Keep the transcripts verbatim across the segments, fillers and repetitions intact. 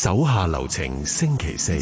手下留情星期四。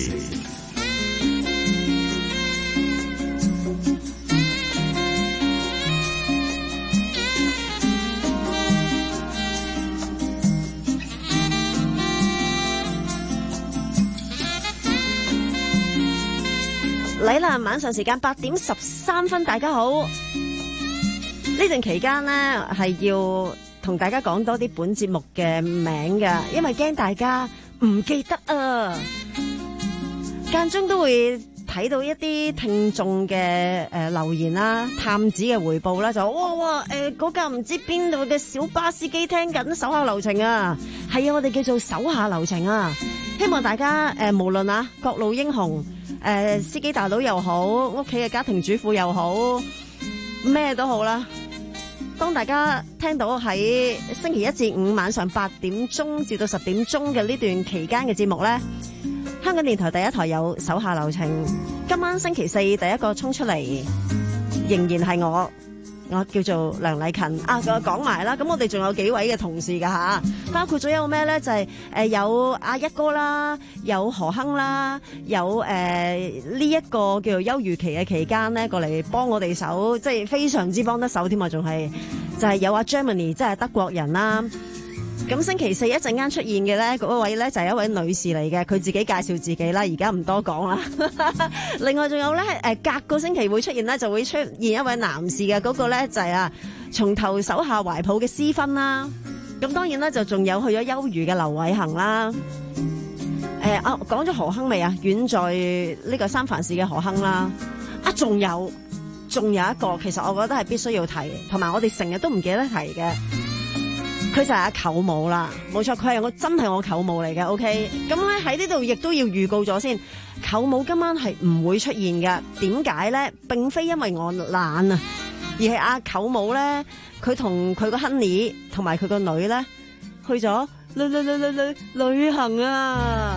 嚟啦！晚上時間八點十三分，大家好。呢段期間呢，係要同大家講多啲本節目嘅名㗎，因為驚大家唔記得啊。間中都會睇到一啲聽眾嘅誒留言啦、探子嘅回報啦，就哇哇誒嗰架唔知邊度嘅小巴司機聽緊手下留情啊，係啊，我哋叫做手下留情啊。希望大家誒、呃、無論啊各路英雄。誒、呃，司機大佬又好，屋企嘅家庭主婦又好，咩都好啦。當大家聽到喺星期一至五晚上八點鐘至到十點鐘嘅呢段期間嘅節目呢，香港電台第一台有手下留情。今晚星期四第一個衝出嚟，仍然係我。我叫做梁麗勤啊，我講埋啦。咁我哋仲有幾位嘅同事噶吓，包括咗有咩咧？就係、是、誒、呃、有阿一哥啦，有何亨啦，有誒呢一個叫做休漁期嘅期間咧，過嚟幫我哋手，即係非常之幫得手添啊！仲係就係、是、有阿 Germany，即係德國人啦。咁星期四一陣間出現嘅咧，嗰位咧就係一位女士嚟嘅，佢自己介紹自己啦，而家唔多講啦。另外仲有咧，誒隔個星期會出現咧，就會出現一位男士嘅，嗰個咧就係啊從頭手下懷抱嘅私芬啦。咁當然啦，就仲有去咗休漁嘅劉偉恒啦。誒啊，講咗何亨未啊？遠在呢個三藩市嘅何亨啦。啊，仲有仲有一個，其實我覺得係必須要提，同埋我哋成日都唔記得提嘅。佢就係阿舅母啦，冇錯，佢係我真係我舅母嚟嘅。OK，咁咧喺呢度亦都要預告咗先，舅母今晚係唔會出現嘅。點解咧？並非因為我懶啊，而係阿舅母咧，佢同佢個 honey 同埋佢個女咧去咗旅旅旅旅旅旅行啊！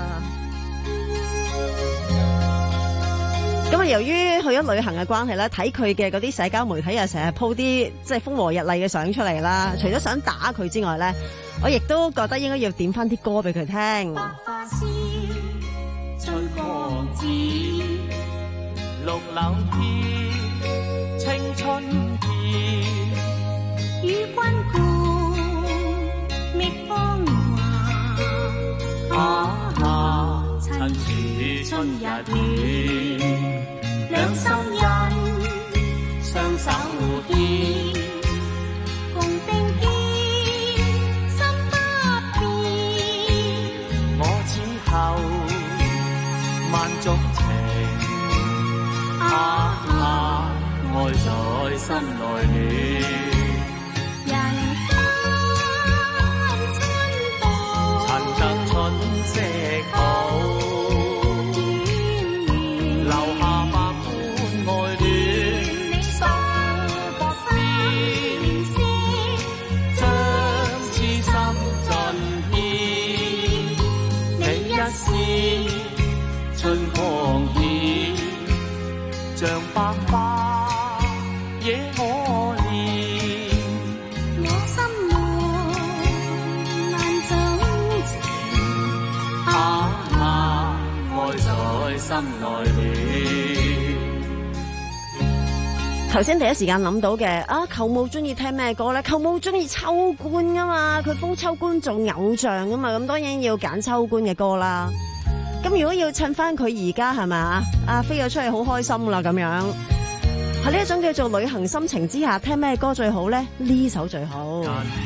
咁啊，由於去咗旅行嘅關係咧，睇佢嘅嗰啲社交媒體又成日 po 啲即係風和日麗嘅相出嚟啦。除咗想打佢之外咧，我亦都覺得應該要點翻啲歌俾佢聽。 百花鮮，春光紫，綠柳添，青春甜。與君共覓芳華，啊啊，趁住春日暖。兩心印，雙手牽，共並肩，心不變。我此後萬種情，啊啊，愛在心內暖。人間春到，趁得春色好。春光顯，像百花惹我憐。我心內萬種情，啊啊，愛在心內暖。 頭先第一時間諗到嘅啊，舅母中意聽咩歌咧？舅母中意秋官噶嘛，佢封秋官做偶像噶嘛，咁當然要揀秋官嘅歌啦。咁如果要襯翻佢而家係咪啊？啊飛咗出去好開心啦咁樣，喺呢一種叫做旅行心情之下，聽咩歌最好咧？呢首最好。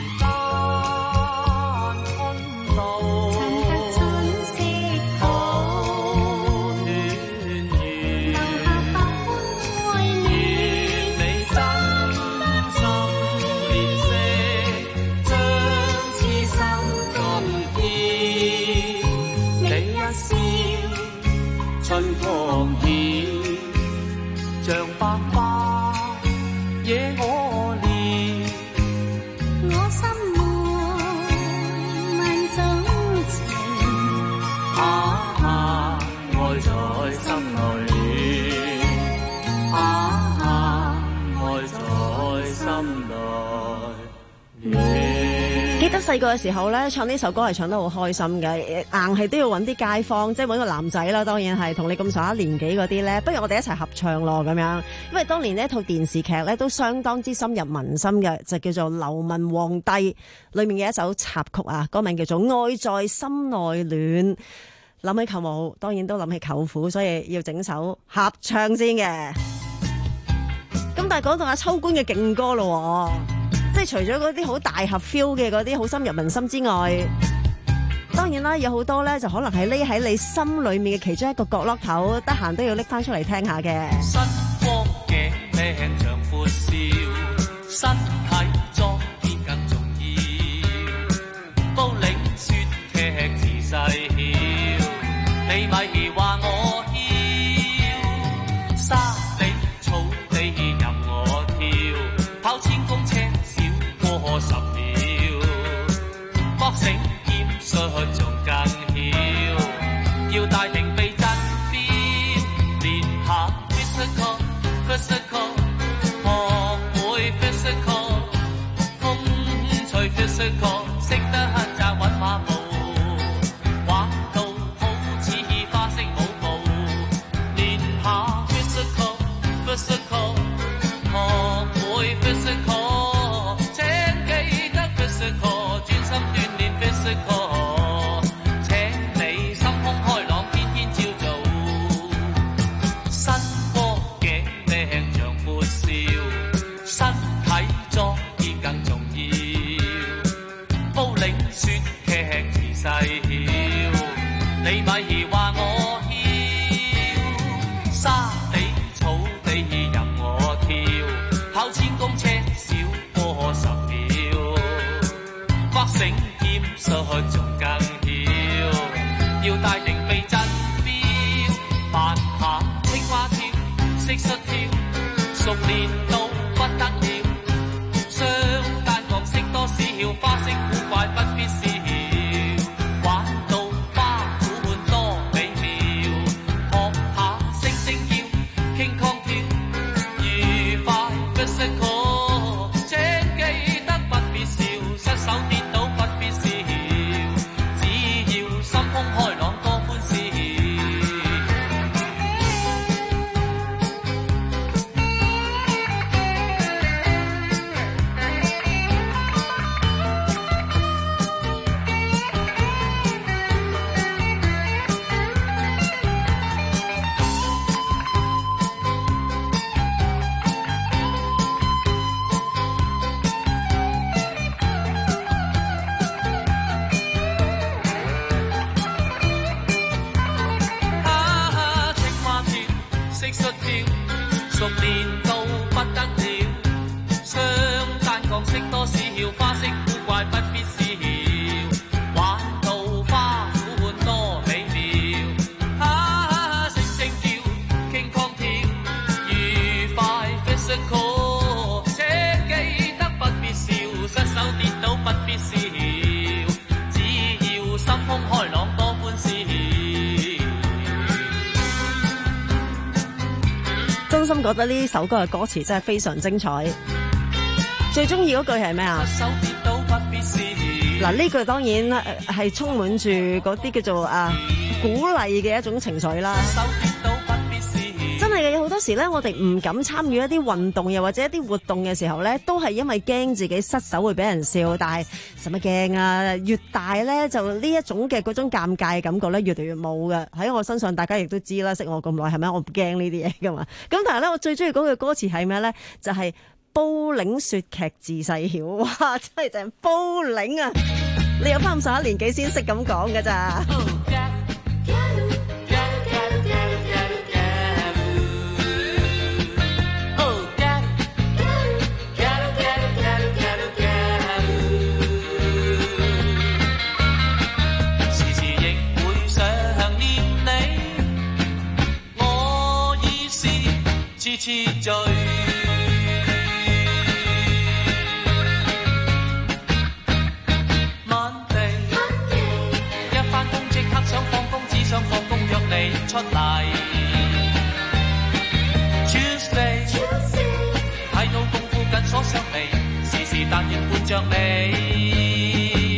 春光顯，像百花惹我憐。我心內萬種情，啊啊，愛在心內暖。啊啊，愛在心內暖。 記得得細個嘅時候咧，唱呢首歌係唱得好開心嘅，硬係都要揾啲街坊，即係揾個男仔啦，當然係同你咁上下年紀嗰啲咧，不如我哋一齊合唱咯咁樣。因為當年呢一套電視劇咧都相當之深入民心嘅，就叫做《流民皇帝》裏面嘅一首插曲啊，歌名叫做《愛在心內暖》。諗起舅母，當然都諗起舅父，所以要整首合唱先嘅。咁但係講到阿秋官嘅勁歌咯，即係除咗嗰啲好大合 feel 嘅嗰啲好深入民心之外，當然啦，有好多咧就可能係匿喺你心裏面嘅其中一個角落頭，得閒都要拎翻出嚟聽下嘅。 身光頸靚像闊笑，身體壯健更重要。高嶺雪劇自細曉，你咪話我囂。沙地草地任我跳，跑千公尺少過十秒。搏繩劍術仲更曉，要帶定避震錶，練下 physical physical， 學會 physical， 風吹 physical， 識得紮穩馬步，玩到好似花式舞步，練下 physical physical， 學會 physical， 請記得 physical， 專心鍛鍊 physical， 請你心胸開朗，天天照做，身光頸靚像闊笑，身體壯健更重要。高嶺雪劇自細曉，你咪話我囂。沙地草地任我跳，跑千公尺少過十秒。搏繩劍術仲更曉，要帶定避震錶，扮下青蛙跳，蟋蟀跳，熟練到不得了。雙單槓識多少，花式古怪不必笑，玩到花款多美妙。學下星星叫，King Kong跳，愉快 physical， 請記得不必笑，失手跌倒不必笑，只要心胸開朗多歡笑。啊，青蛙跳，蟋蟀跳，熟練到不得了。雙單槓識多少，花式古怪不必笑，玩到花款多美妙。啊，星星叫，King Kong跳，愉快 physical， 請記得不必笑，失手跌倒不必笑，只要心胸開朗多歡笑。 真心覺得呢首歌嘅歌詞真係非常精彩。最中意嗰句係咩啊？ 失手跌倒不必笑， 嗱，呢句當然呃係充滿住嗰啲叫做啊鼓勵嘅一種情緒啦。 手跌倒不必笑。 真係嘅，有好多時咧，我哋唔敢參與一啲運動又或者一啲活動嘅時候咧，都係因為驚自己失手會俾人笑。但係使乜驚啊？越大咧，就呢一種嘅嗰種尷尬嘅感覺咧，越嚟越冇嘅。喺我身上，大家亦都知啦，識我咁耐係咪？我唔驚呢啲嘢噶嘛。咁但係咧，我最中意嗰句歌詞係咩咧？就係、是、煲嶺雪劇自細曉。哇！真係就係煲嶺啊！你有翻咁上下年紀先識咁講㗎咋？ 痴痴醉，晚地，一返工即刻想放工，只想放工約你出嚟。Tuesday， 睇到功夫緊鎖上眉，時時但願伴着你。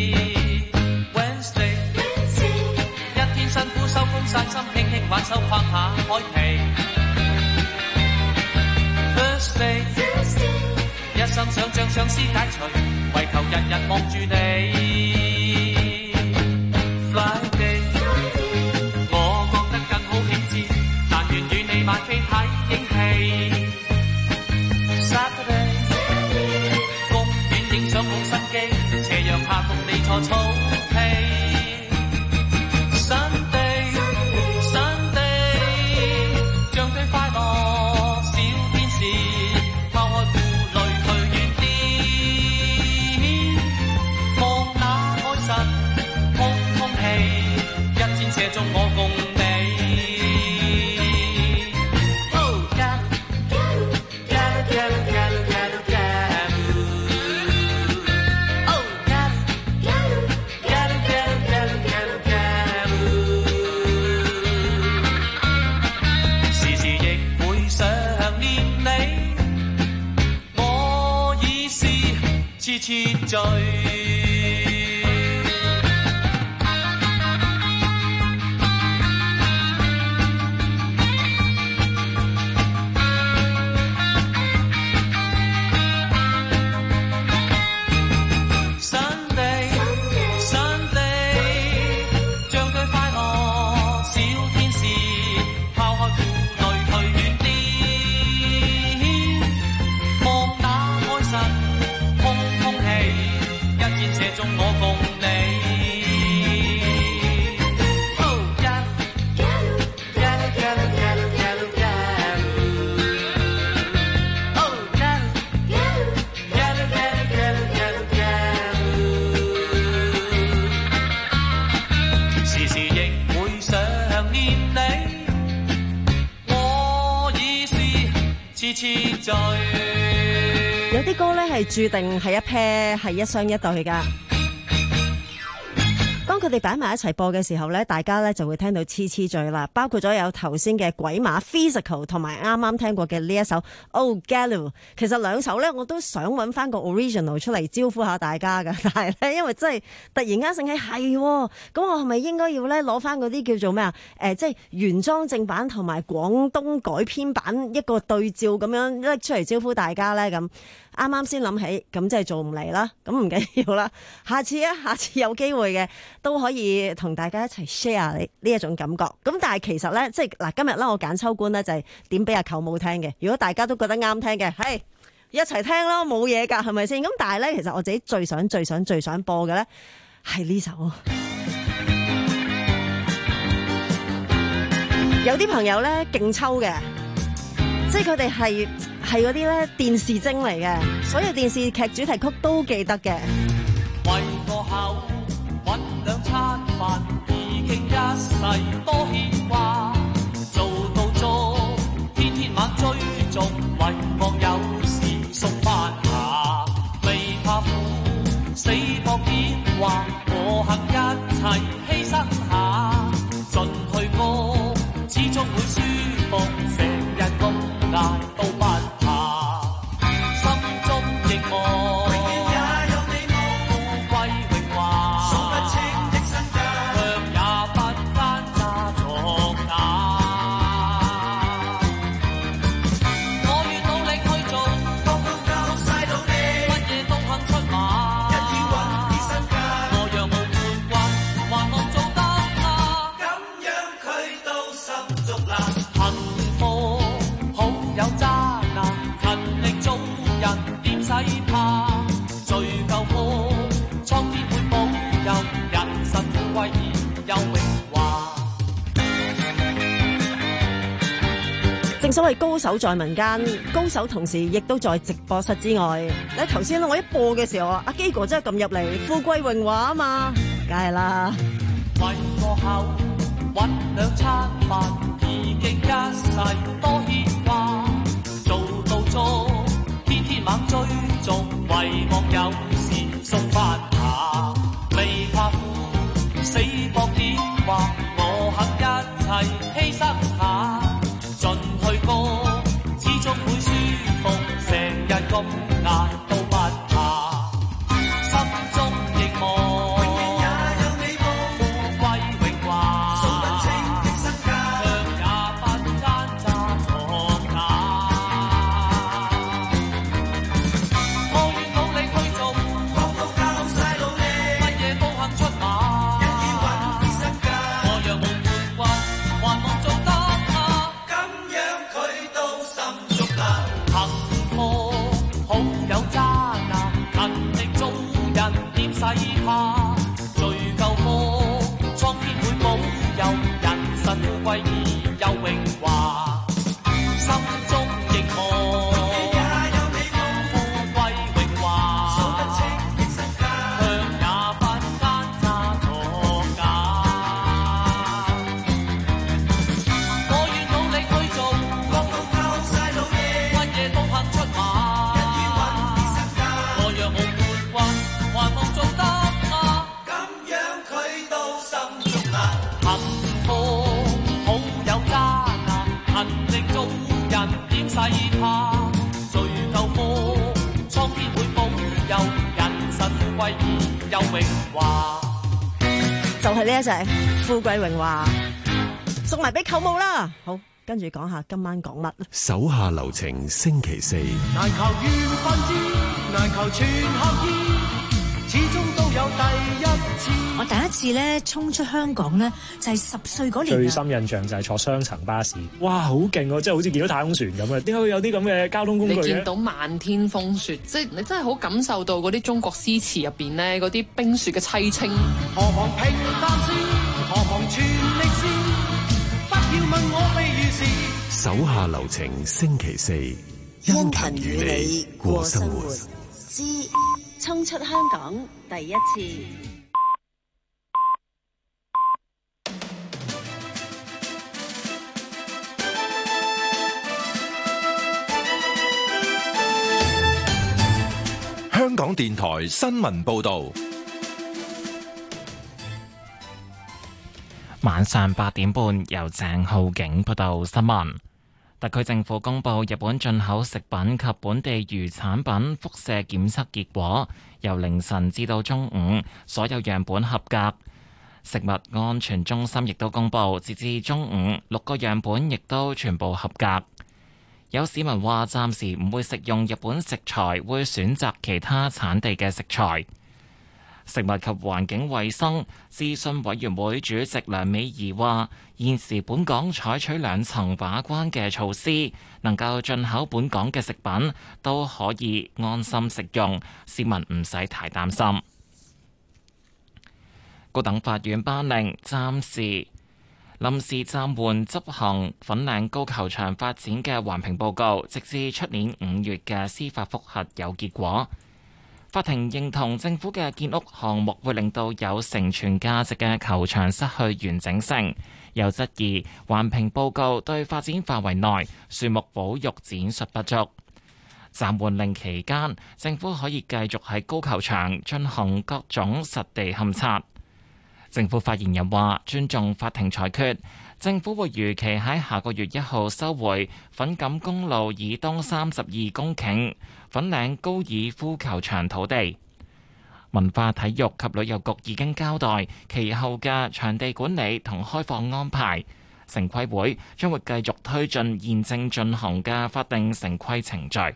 散心輕輕挽手拍下海皮。First day， 一心想像相思解除，為求日日望住你。Friday， 我覺得更好興致，但願與你晚飛睇影戲。Saturday， 公園影相冇心機，斜陽下共你坐草皮。Sunday， Sunday， 像對快樂小天使，拋開顧慮去遠啲，望那海神空空氣，一箭射中我共你。Oh Galu Galu Galu Galu Galu Galu Oh Galu Galu Galu Galu Galu Galu Galu 時時亦會想念你，我已是痴痴醉。 有啲歌咧係注定係一 pair 係一雙一對噶。當佢哋擺埋一齊播嘅時候咧，大家咧就會聽到痴痴醉啦。包括咗有頭先嘅鬼馬 Physical 同埋啱啱聽過嘅呢一首 Oh Galu。其實兩首咧我都想揾翻個 original 出嚟招呼下大家噶，但係咧因為真係突然間醒起係，咁我係咪應該要咧攞翻嗰啲叫做咩啊？誒、呃，即係原裝正版同埋廣東改編版一個對照咁樣拎出嚟招呼大家咧咁。啱啱先諗起，咁即係做唔嚟啦，咁唔緊要啦，下次啊，下次有機會嘅都可以同大家一齊 share 呢呢一種感覺。咁但係其實咧，即係嗱，今日咧我揀秋官咧就係點俾阿舅母聽嘅。如果大家都覺得啱聽嘅，係一齊聽咯，冇嘢㗎，係咪先？咁但係咧，其實我自己最想、最想、最想播嘅咧係呢首。有啲朋友咧勁抽嘅，即係佢哋係。係嗰啲咧電視精嚟嘅，所有電視劇主題曲都記得嘅。 為個口搵兩餐飯，已經一世多牽掛。做到足，天天晚追逐，為望有時送翻下。未怕苦，死搏點話，我肯一齊犧牲下。進退高，始終會舒服，成日咁捱都不怕，心中亦望永遠也有你我，富貴榮華數不清的身家，卻也不間詐作假。我願努力去做，放到夠曬到你，乜嘢都肯出馬，一天揾啲身家。我若無冠軍，還望做得啊，咁樣佢都心足啦。幸福好有渣男，勤力做人點使怕？最夠好，蒼天會保佑，人生富貴而有榮華。 正所謂高手在民間，高手同時亦都在直播室之外。你頭先我一播嘅時候啊，阿基哥真係撳入嚟，富貴榮華啊嘛，梗係啦。 為個口搵兩餐飯，已經一世多牽掛。做到足，天天猛追逐，為望有時送翻下。未怕苦，死搏點話，我肯一齊犧牲下。進退高，始終會舒服，成日咁捱都不怕。心中亦望永遠也有你我，富貴榮華數不清的有人生富貴而又榮華，心中亦望富貴榮華，卻也不奸詐作假。我願努力去做，夠晒老嘢，乜嘢都肯出馬，一於揾啲身家。我若冇冠軍，還望做得嗎？咁樣佢都心足啦。幸福好有家啊，勤力做人點使怕？誰夠福，蒼天會保佑，人生富貴而又榮華。 就係呢一隻富貴榮華，送埋俾舅母啦。好，跟住講下今晚講乜。 手下留情，星期四。 難求緣分知，難求全合意，始終都有第一次。 我第一次咧衝出香港咧，就係十歲嗰年最深印象就係坐雙層巴士，哇，好勁啊！即係好似見到太空船咁啊！點解會有啲咁嘅交通工具嘅？ 你見到漫天風雪，即係你真係好感受到嗰啲中國詩詞入邊咧嗰啲冰雪嘅凄清。 何妨平淡先，何妨全力先，不要問我悲與事。 手下留情，星期四。 殷勤與你過生活之衝出香港第一次。 香港電台新聞報道， 晚上八點半由鄭浩景報道新聞。特區政府公布日本進口食品及本地魚產品輻射檢測結果，由凌晨至到中午，所有樣本合格。食物安全中心亦都公布，截至中午，六個樣本亦都全部合格。有市民話暫時唔會食用日本食材，會選擇其他產地嘅食材。食物及環境衛生諮詢委員會主席梁美儀話：現時本港採取兩層把關嘅措施，能夠進口本港嘅食品都可以安心食用，市民唔使太擔心。高等法院頒令暫時臨時暫緩執行粉嶺高球場發展嘅環評報告，直至出年五月嘅司法覆核有結果。法庭認同政府嘅建屋項目會令到有承傳價值嘅球場失去完整性，又質疑環評報告對發展範圍內樹木保育闡述不足。暫緩令期間，政府可以繼續喺高球場進行各種實地勘測。政府發言人話：尊重法庭裁決，政府會如期喺下個月一號收回粉錦公路以東三十二公頃粉嶺高爾夫球場土地。文化體育及旅遊局已經交代其後嘅場地管理同開放安排，城規會將會繼續推進現正進行嘅法定城規程序。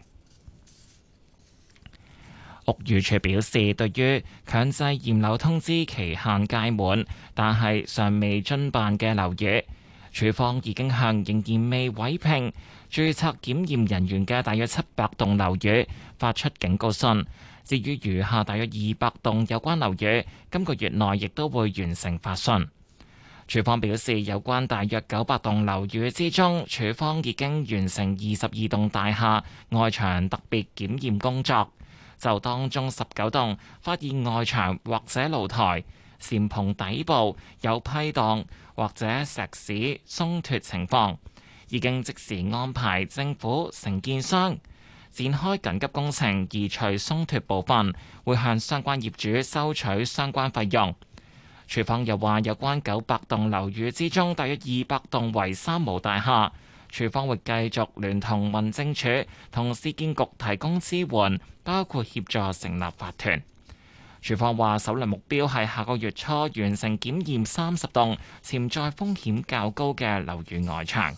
屋宇署表示，對於強制驗樓通知期限屆滿，但係尚未遵辦嘅樓宇，署方已經向仍然未委聘註冊檢驗人員嘅大約七百棟樓宇發出警告信。至於餘下大約二百棟有關樓宇，今個月內亦都會完成發信。署方表示，有關大約九百棟樓宇之中，署方已經完成二十二棟大廈外牆特別檢驗工作。就當中十九棟發現外牆或者露台、簷篷底部有批盪或者石屎鬆脱情況，已經即時安排政府承建商展開緊急工程移除鬆脱部分，會向相關業主收取相關費用。署方又話，有關九百棟樓宇之中，大約二百棟為三無大廈。署方會繼續聯同民政處同市建局提供支援，包括協助成立法團。署方話，首輪目標係下個月初完成檢驗三十棟潛在風險較高嘅樓宇外牆。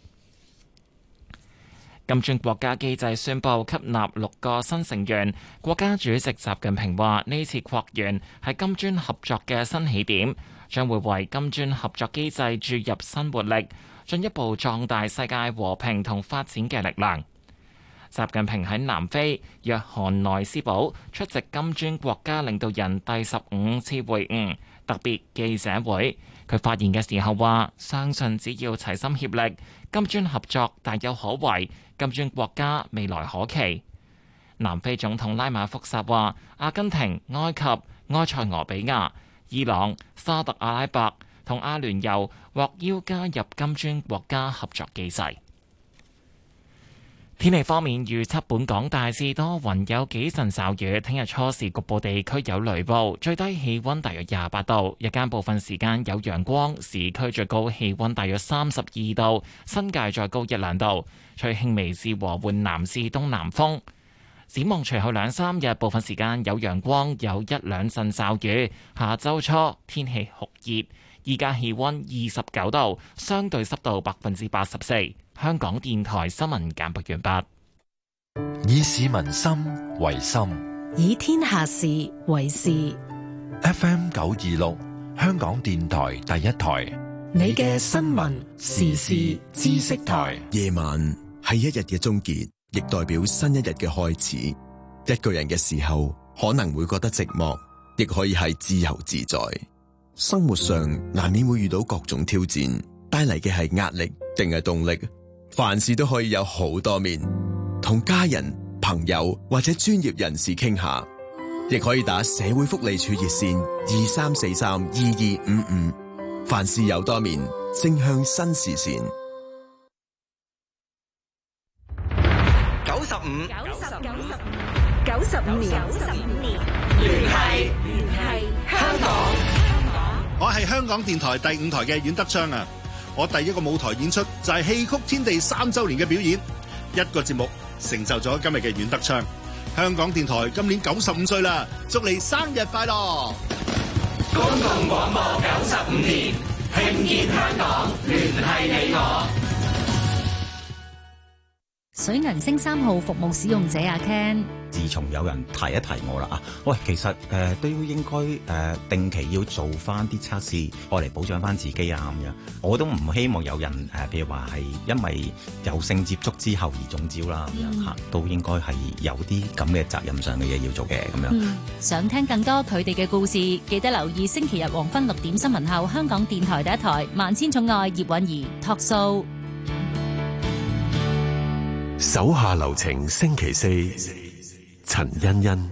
金磚國家機制宣布吸納六個新成員，國家主席習近平話：呢次擴員係金磚合作嘅新起點，將會為金磚合作機制注入新活力，進一步壯大世界和平同發展嘅力量。習近平喺南非約翰內斯堡出席金磚國家領導人第十五次會晤， 特別記者會。佢發言嘅時候話：相信只要齊心協力，金磚合作大有可為，金磚國家未來可期。南非總統拉馬福薩話：阿根廷、埃及、埃塞俄比亞、伊朗、沙特阿拉伯同阿聯酋獲邀加入金磚國家合作機制。天氣方面預測，本港大致多雲，有幾陣驟雨。聽日初時局部地區有雷暴，最低氣溫大約廿八度，日間部分時間有陽光，市區最高氣溫大約三十二度，新界再高一兩度。吹輕微至和緩南至東南風。展望隨後兩三日，部分時間有陽光，有一兩陣驟雨。下周初天氣酷熱，依家氣溫二十九度，相對濕度百分之八十四。香港電台新聞簡報完畢。 以市民心為心， 以天下事為事。 F M 九二六，香港電台第一台， 你嘅新聞時事知識台。 夜晚係一日嘅終結，亦代表新一日嘅開始。一個人嘅時候，可能會覺得寂寞，亦可以係自由自在。生活上難免會遇到各種挑戰，帶嚟嘅係壓力定係動力？凡事都可以有好多面，同家人、朋友或者專業人士傾下，亦可以打社會福利署熱線二三四三二二五五。凡事有多面，正向新視線。 九十五， 九十九十五，九十五年，九十五年，聯繫聯繫香港。 我係香港電台第五台嘅阮德昌啊！我第一個舞台演出就係戲曲天地三周年嘅表演，一個節目成就咗今日嘅阮德昌。香港電台今年九十五歲啦，祝你生日快樂！ 公共廣播九十五年，聽見香港，聯繫你我。 水銀星三號服務使用者阿 Ken， 自從有人提一提我啦啊，喂，其實誒、呃、都應該誒、呃、定期要做翻啲測試，愛嚟保障翻自己啊咁樣。我都唔希望有人誒、呃，譬如話係因為有性接觸之後而中招啦咁樣嚇，都應該係有啲咁嘅責任上嘅嘢要做嘅咁樣、 嗯。想聽更多佢哋嘅故事，記得留意星期日黃昏六點新聞後，香港電台第一台《萬千寵愛葉韻儀》Talk Show。 手下留情，星期四，陳欣欣。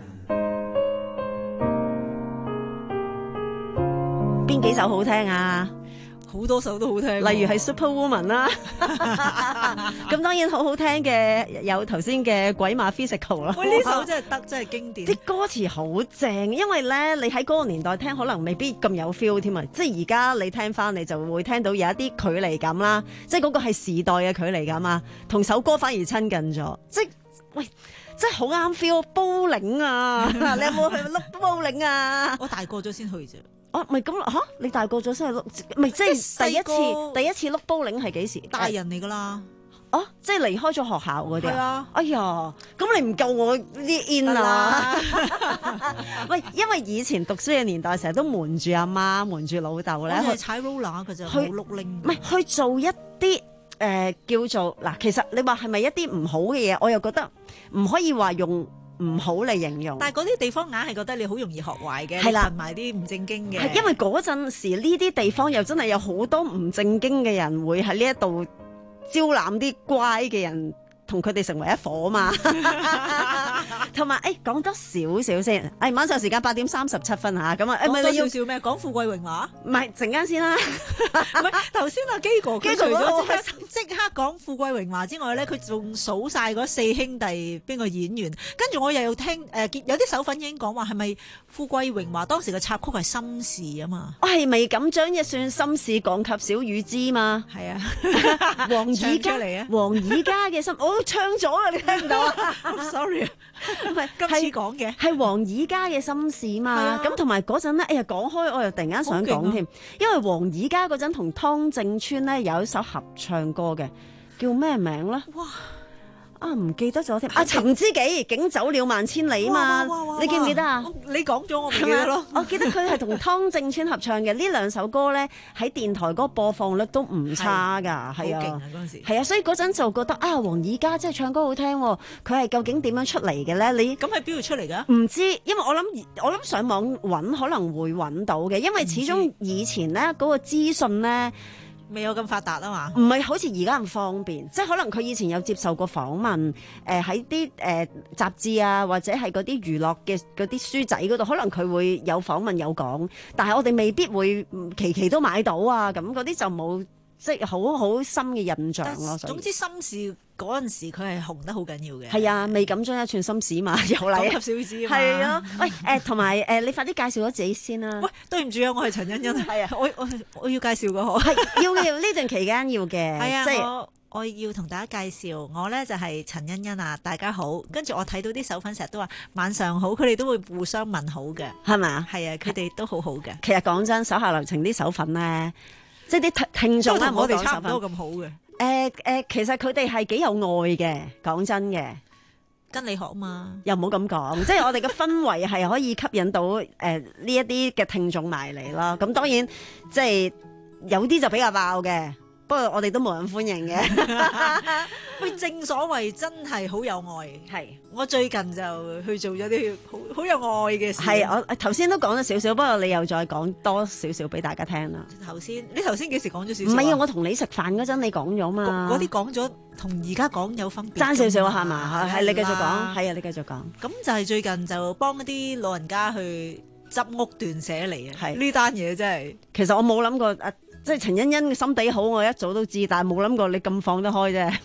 邊幾首好聽啊？ 好多首都好聽， 例如係 Superwoman 啦。咁當然好好聽嘅有頭先嘅鬼馬 Physical 啦。 喂，呢首真係得，真係經典。 啲歌詞好正，因為咧你喺嗰個年代聽可能未必咁有 feel 添啊。即係而家你聽翻你就會聽到有一啲距離感啦。即係嗰個係時代嘅距離感啊，同首歌反而親近咗。即係喂，真係好啱 feel。bowling 啊，你有冇去碌 bowling 啊？ 我大個咗先去啫。 哦，咪咁吓？你大個咗先去碌，咪即係第一次第一次碌 bowling係幾時？ 大人嚟噶啦。 哦，即係離開咗學校嗰啲啊？ 啊！ 哎呀，咁你唔夠我啲 in 啊！喂，因為以前讀書嘅年代，成日都瞞住阿媽、瞞住老豆咧， 去踩 roller 嘅啫，冇碌鈴。 唔係去做一啲誒、呃、叫做嗱，其實你話係咪一啲唔好嘅嘢？我又覺得唔可以話用唔好嚟形容。 但係嗰啲地方硬係覺得你好容易學壞嘅， 係啦， 埋啲唔正經嘅。 係因為嗰陣時呢啲地方又真係有好多唔正經嘅人會喺呢一度招攬啲乖嘅人，同佢哋成為一伙嘛。同埋誒講多少少先，誒、哎、晚上時間八點三十七分嚇，咁啊誒， 講多少少咩？講富貴榮華？唔係陣間先啦。唔係頭先阿基哥，基哥除咗即刻講富貴榮華之外咧，佢仲數晒嗰四兄弟邊個演員，跟住我又要聽誒、呃，有啲手粉已經講話係咪富貴榮華當時嘅插曲係心事啊嘛？ 我係咪咁將一算心事講及小雨知嘛？係啊，黃以嘉嚟啊，黃以嘉嘅心，我、哦、唱咗啊，你聽唔到啊？Sorry 啊。唔係今次講嘅係黃以嘉嘅心事嘛，咁同埋嗰陣咧，哎呀講開我又突然間想講添、啊，因為黃以嘉嗰陣同湯正川咧有一首合唱歌嘅，叫咩名咧？哇！ 啊唔記得咗添。啊尋知己，竟走了萬千里嘛，你記唔記得啊？ 你講咗我唔記得咯。 我記得佢係同湯正川合唱嘅呢兩首歌咧，喺電台嗰個播放率都唔差㗎，係啊， 好勁啊嗰陣時。 係啊，所以嗰陣就覺得啊，黃以嘉真係唱歌好聽，佢係究竟點樣出嚟嘅咧？你咁喺邊度出嚟㗎？ 唔知，因為我諗我諗上網揾可能會揾到嘅，因為始終以前咧嗰個資訊咧。 未有咁發達啊嘛， 唔係好似而家咁方便，即係可能佢以前有接受過訪問，誒喺啲誒雜誌啊，或者係嗰啲娛樂嘅嗰啲書仔嗰度，可能佢會有訪問有講，但係我哋未必會期期都買到啊，咁嗰啲就冇即係好好深嘅印象咯。 總之心事嗰陣時佢係紅得好緊要嘅。 係啊，未敢將一串心事嘛，有嚟講及小子啊嘛。 係啊，喂誒，同埋誒，你快啲介紹咗自己先啦。 喂，對唔住啊，我係陳欣欣。係啊，我我我要介紹個可係要嘅，呢段期間要嘅。 係啊， 即係我我要同大家介紹，我咧就係陳欣欣啊，大家好。跟住我睇到啲手粉成日都話晚上好，佢哋都會互相問好嘅， 係咪啊？ 係啊，佢哋都好好嘅。 其實講真，手下留情啲手粉咧，即係啲聽聽眾咧， 我哋差唔多咁好嘅。 誒誒、呃呃，其實佢哋係幾有愛嘅，講真嘅， 跟你學嘛， 又唔好咁講，即係我哋嘅氛圍係可以吸引到誒呢一啲嘅聽眾埋嚟啦。咁當然即係有啲就比較爆嘅，不過我哋都冇人歡迎嘅。 喂，正所謂真係好有愛。 係， 我最近就去做咗啲好好有愛嘅事。 係，我頭先都講咗少少，不過你又再講多少少俾大家聽啦。 頭先你頭先幾時講咗少少？ 唔係啊，我同你食飯嗰陣你講咗嘛。 嗰啲講咗同而家講有分別。爭少少係嘛？係你繼續講，係啊，你繼續講。 咁就係最近就幫一啲老人家去執屋斷捨離啊。係呢單嘢真係。 其實我冇諗過啊。即係陳欣欣嘅心地好，我一早都知，但係冇諗過你咁放得開啫。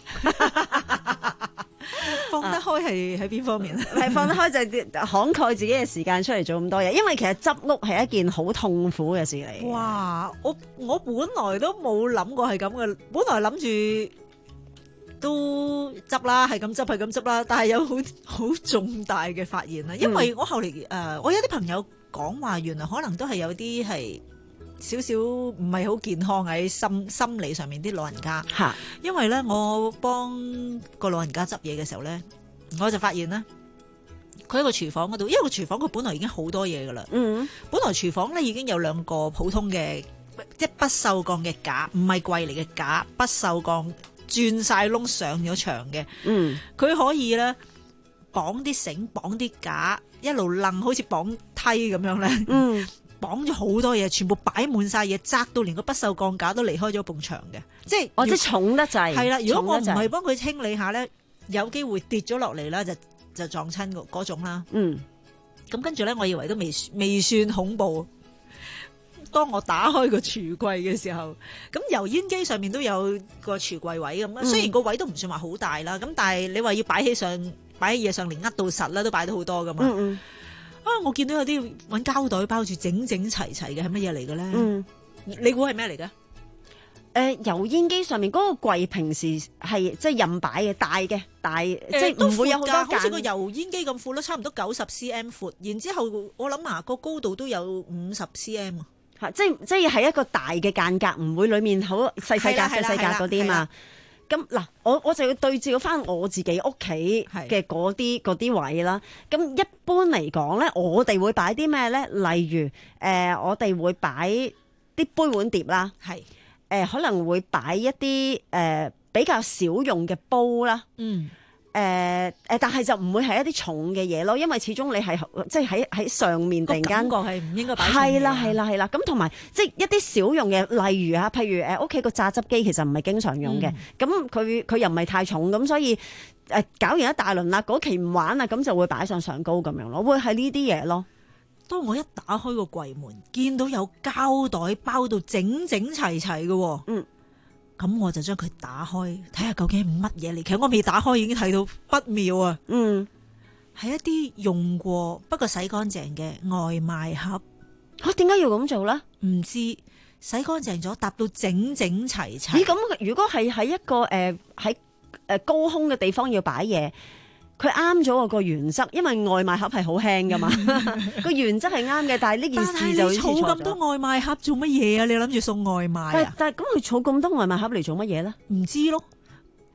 放得開係喺邊方面？ 係放得開就係慷慨自己嘅時間出嚟做咁多嘢，因為其實執屋係一件好痛苦嘅事嚟。 哇！我我本來都冇諗過係咁嘅，本來諗住都執啦，係咁執係咁執啦，但係有好好重大嘅發現啦。因為我後嚟誒、呃，我有啲朋友講話，原來可能都係有啲係。少少唔係好健康喺心心理上面啲老人家，因為咧我幫個老人家執嘢嘅時候咧，我就發現咧，佢喺個廚房嗰度，因為個廚房佢本來已經好多嘢噶啦，嗯，本來廚房咧已經有兩個普通嘅即係不鏽鋼嘅架，唔係櫃嚟嘅架，不鏽鋼轉晒窿上咗牆嘅，嗯，佢可以咧綁啲繩綁啲架，一路掕好似綁梯咁樣咧，嗯。綁咗好多嘢，全部擺滿晒嘢，窄到連個不鏽鋼架都離開咗埲牆嘅，即係哦，即係重得滯。 係啦，如果我唔係幫佢清理下咧，有機會跌咗落嚟啦，就就撞親嗰嗰種啦。嗯，咁跟住咧，我以為都未未算恐怖。當我打開個櫥櫃嘅時候，咁油煙機上面都有個櫥櫃位咁，嗯、雖然個位都唔算話好大啦，咁但係你話要擺起上擺起嘢上嚟，呃到實啦，都擺到好多噶嘛。嗯嗯啊！我見到有啲搵膠袋包住整整齊齊嘅係乜嘢嚟嘅咧？嗯，你估係咩嚟嘅？誒、 呃，油煙機上面嗰個櫃平時係即係任擺嘅，大嘅大，呃、即係唔會有好多間， 好似個油煙機咁闊咯，差唔多九十 cm 闊。然之後我諗啊，個高度都有五十 cm 啊，即係即係係一個大嘅間隔，唔會裏面好細細格細細格嗰啲嘛。咁嗱，我我就要對照翻我自己屋企嘅嗰啲嗰啲位啦。咁一般嚟講咧，我哋會擺啲咩咧？例如誒、呃，我哋會擺啲杯碗碟啦，係誒、呃、可能會擺一啲誒、呃、比較少用嘅煲啦。嗯。誒誒、呃，但係就唔會係一啲重嘅嘢咯，因為始終你係即係喺喺上面突然間個感覺係唔應該擺重嘅。 係啦係啦係啦，咁同埋即係一啲少用嘅，例如啊，譬如誒屋企個榨汁機其實唔係經常用嘅，咁佢佢又唔係太重，咁所以誒、呃、搞完一大輪啦，嗰期唔玩啦，咁就會擺上上高咁樣咯，會係呢啲嘢咯。 當我一打開個櫃門，見到有膠袋包到整整齊齊嘅，嗯。咁我就將佢打開，睇下究竟係乜嘢嚟。其實我未打開已經睇到不妙啊！嗯，係一啲用過不過洗乾淨嘅外賣盒。 嚇，點解要咁做咧？ 唔知洗乾淨咗，搭到整整齊齊。 咦？咁如果係喺一個誒喺誒高空嘅地方要擺嘢，佢啱咗我個原則，因為外賣盒係好輕噶嘛，個原則係啱嘅，但係呢件事就好似錯咗。但係你儲咁多外賣盒做乜嘢啊？你諗住送外賣啊？但係咁佢儲咁多外賣盒嚟做乜嘢咧？ 唔知咯。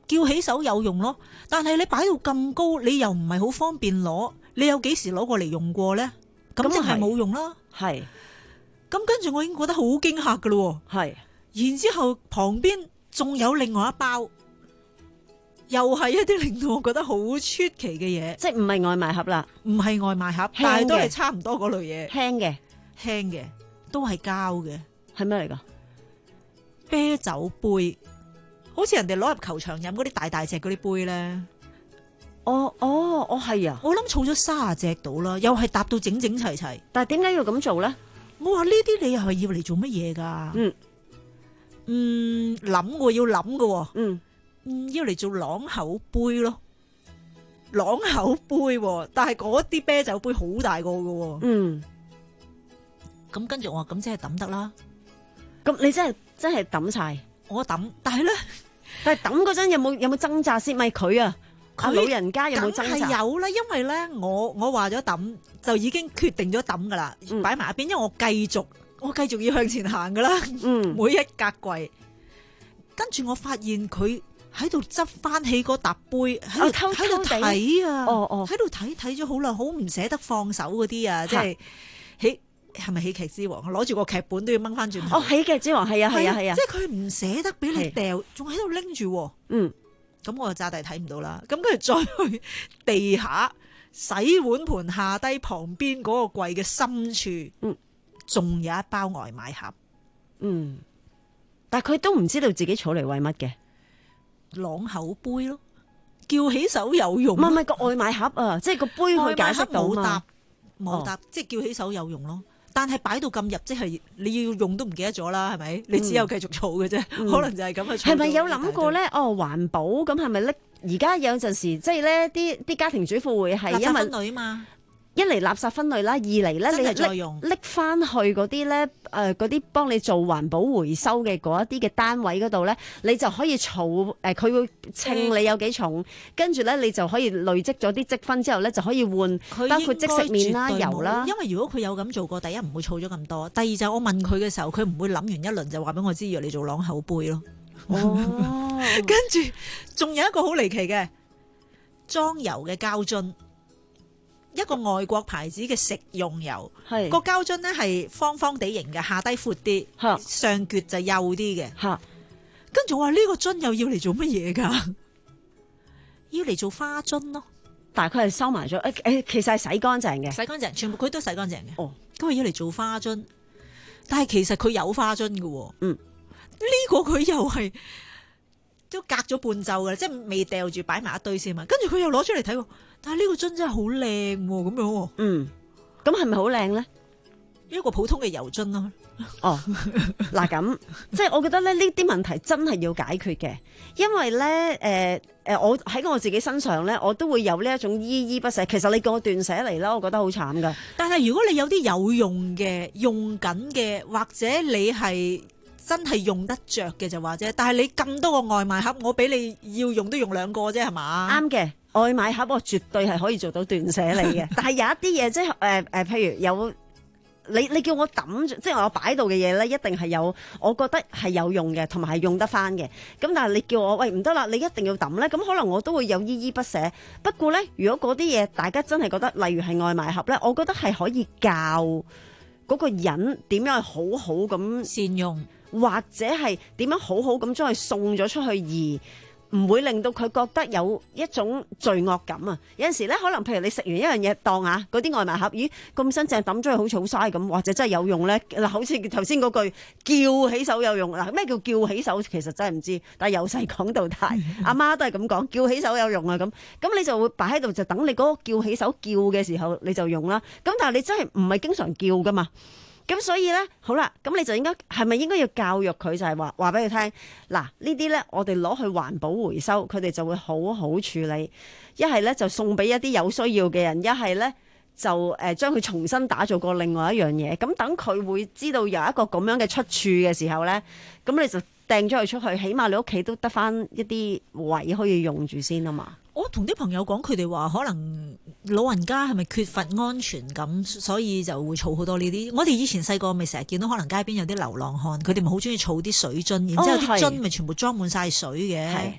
叫起手有用咯，但係你擺到咁高，你又唔係好方便攞，你有幾時攞過嚟用過咧？咁即係冇用啦。 係， 咁跟住我已經覺得好驚嚇噶咯。 係， 然之後旁邊仲有另外一包，又係一啲令到我覺得好出奇嘅嘢， 即係唔係外賣盒啦， 唔係外賣盒，但係都係差唔多嗰類嘢， 輕嘅， 輕嘅，都係膠嘅， 係咩嚟噶？ 啤酒杯。好似人哋攞入球場飲嗰啲大大隻嗰啲杯咧， 哦哦哦係啊！ 我諗儲咗卅隻到啦，又係搭到整整齊齊。 但係點解要咁做咧？ 我話呢啲你又係要嚟做乜嘢噶？嗯嗯，諗喎，要諗嘅。嗯嗯，要嚟做朗口杯咯，朗口杯，但係嗰啲啤酒杯好大個嘅。嗯，咁跟住我話咁即係抌得啦。 咁你真係真係抌晒？ 我抌，但係咧， 但係抌嗰陣有冇有冇掙扎先？咪佢啊，阿老人家有冇掙扎？ 係有啦，因為咧，我我話咗抌，就已經決定咗抌噶啦，擺埋一邊，因為我繼續我繼續要向前行噶啦。嗯，每一格櫃，跟住我發現佢喺度執翻起嗰沓杯，喺度喺度睇啊，哦哦，喺度睇睇咗好耐，好唔捨得放手嗰啲啊，即係喺。係咪喜劇之王？攞住個劇本都要掹翻轉頭。 哦，喜劇之王係啊係啊係啊！ 即係佢唔捨得俾你掉，仲喺度拎住。嗯，咁我就炸地睇唔到啦。咁跟住再去地下洗碗盤下低旁邊嗰個櫃嘅深處，嗯，仲有一包外賣盒。嗯， 但係佢都唔知道自己儲嚟為乜嘅， 朗口杯咯，叫起手有用。 唔係唔係個外賣盒啊，即係個杯去解釋到嘛。 冇答，即係叫起手有用咯。但係擺到咁入，即係你要用都唔記得咗啦，係咪？你只有繼續儲嘅啫，嗯、可能就係咁嘅。 係咪有諗過咧？哦，環保咁係咪拎？而家有陣時即係咧，啲啲家庭主婦會係因為垃圾分類啊嘛。 一嚟垃圾分類啦，二嚟咧你係拎拎翻去嗰啲咧，誒嗰啲幫你做環保回收嘅嗰一啲嘅單位嗰度咧，你就可以儲誒，佢會稱你有幾重，跟住咧你就可以累積咗啲積分之後咧，就可以換包括即食麵啦、油啦。 因為如果佢有咁做過，第一唔會儲咗咁多，第二就係我問佢嘅時候，佢唔會諗完一輪就話俾我知要你做朗口杯咯。哦，跟住仲有一個好離奇嘅裝油嘅膠樽。一個外國牌子嘅食用油，個膠樽咧係方方地形嘅，下低闊啲，上橛就幼啲嘅。跟住我話呢個樽又要嚟做乜嘢㗎？要嚟做花樽咯。 但係佢係收埋咗，誒誒，其實係洗乾淨嘅， 洗乾淨，全部佢都洗乾淨嘅。哦，咁佢要嚟做花樽，但係其實佢有花樽嘅。嗯，呢個佢又係都隔咗半晝嘅，即係未掉住擺埋一堆先嘛。跟住佢又攞出嚟睇。但係呢個樽真係好靚喎，咁樣。嗯， 咁係咪好靚咧？ 一個普通嘅油樽咯。 哦，嗱咁，即係我覺得咧呢啲問題真係要解決嘅，因為咧，誒、呃、誒，我喺我自己身上咧，我都會有呢一種依依不捨。其實你叫我斷捨離啦，我覺得好慘噶。 但係如果你有啲有用嘅、用緊嘅，或者你係真係用得着嘅就話啫。但係你咁多個外賣盒，我俾你要用都用兩個啫，係嘛？ 啱嘅。外賣盒我絕對係可以做到斷捨離嘅，但係有一啲嘢即係誒誒，譬如有你你叫我抌，即係我擺到嘅嘢咧，一定係有，我覺得係有用嘅，同埋係用得翻嘅。咁但係你叫我喂唔得啦，你一定要抌咧，咁可能我都會有依依不捨。不過咧，如果嗰啲嘢大家真係覺得，例如係外賣盒咧，我覺得係可以教嗰個人點樣去好好咁善用， 或者係點樣好好咁將佢送咗出去而。唔會令到佢覺得有一種罪惡感啊！有陣時咧，可能譬如你食完一樣嘢當啊，嗰啲外賣盒，咦咁新淨抌咗去好似好嘥咁，或者真係有用咧？嗱，好似頭先嗰句叫起手有用嗱，咩叫叫起手？其實真係唔知，但係由細講到大，阿媽都係咁講，叫起手有用啊咁。咁你就會擺喺度，就等你嗰個叫起手叫嘅時候你就用啦。咁但係你真係唔係經常叫噶嘛？咁所以咧，好啦，咁你就應該係咪應該要教育佢，就係話話俾佢聽，嗱呢啲咧，我哋攞去環保回收，佢哋就會好好處理。一係咧就送俾一啲有需要嘅人，一係咧就誒將佢重新打造過另外一樣嘢。咁等佢會知道有一個咁樣嘅出處嘅時候咧，咁你就掟咗佢出去，起碼你屋企都得翻一啲位可以用住先啊嘛。 我同啲朋友講，佢哋話可能老人家係咪缺乏安全感，所以就會儲好多呢啲。我哋以前細個咪成日見到可能街邊有啲流浪漢，佢哋咪好中意儲啲水樽，然之後啲樽咪全部裝滿晒水嘅。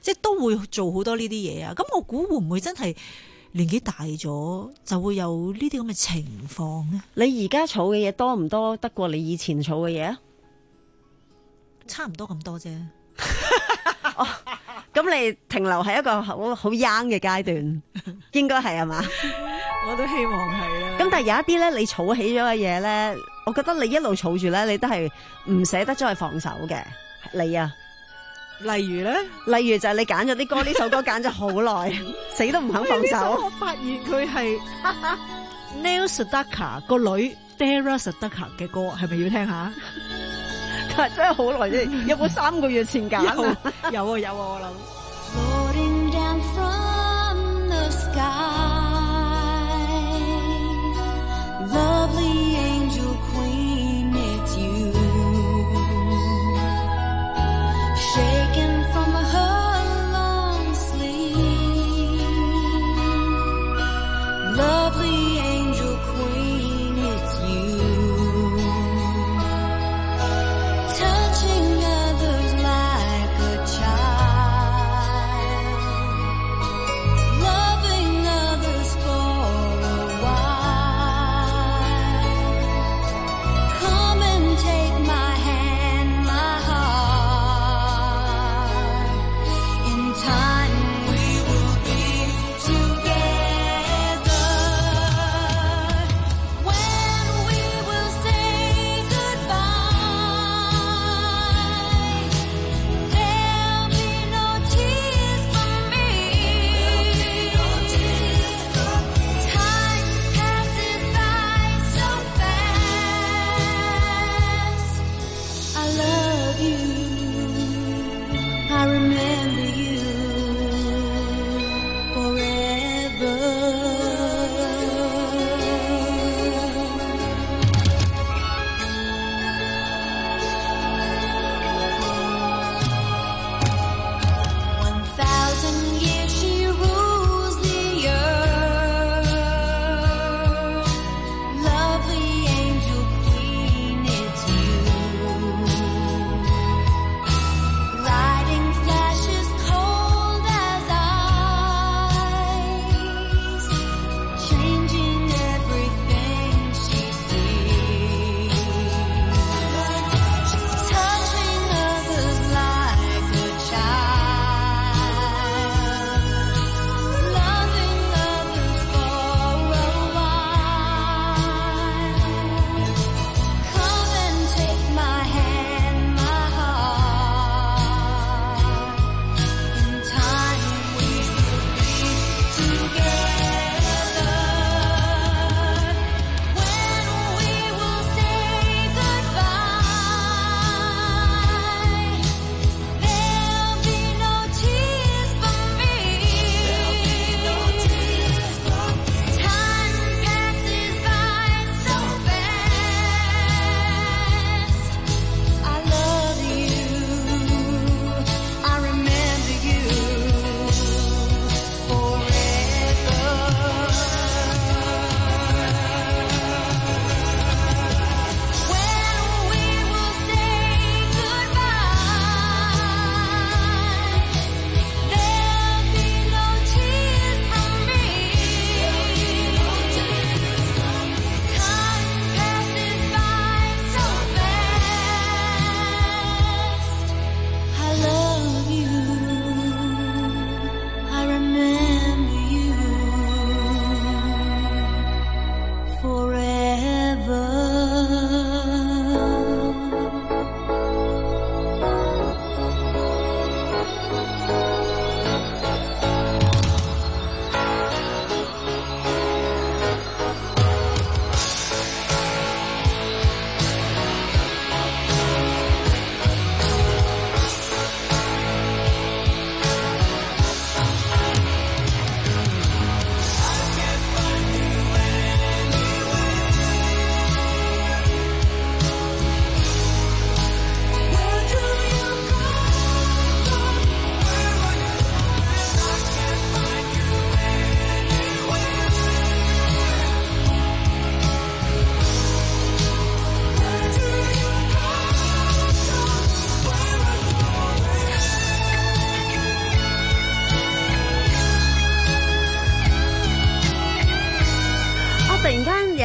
即係都會做好多呢啲嘢啊。咁我估會唔會真係年紀大咗就會有呢啲咁嘅情況呢？ 你而家儲嘅嘢多唔多得過你以前儲嘅嘢啊？ 差唔多咁多啫。 哦，咁你停留喺一個好好 young 嘅階段，應該係啊嘛？ 我都希望係啦。 咁但係有一啲咧，你儲起咗嘅嘢咧，我覺得你一路儲住咧，你都係唔捨得將佢放手嘅。你啊， 例如咧， 例如就係你揀咗啲歌，呢首歌揀咗好耐，死都唔肯放手。 我發現佢係 Neil Sedaka 個女 Dara Sedaka 嘅歌，係咪要聽下？ 真係好耐啫，有冇三個月前揀啊？ 有啊有啊，我諗。 Floating down from the sky, lovely angel queen, it's you. Shaken from her long sleep, lovely angel queen, it's you.Touching others like a child.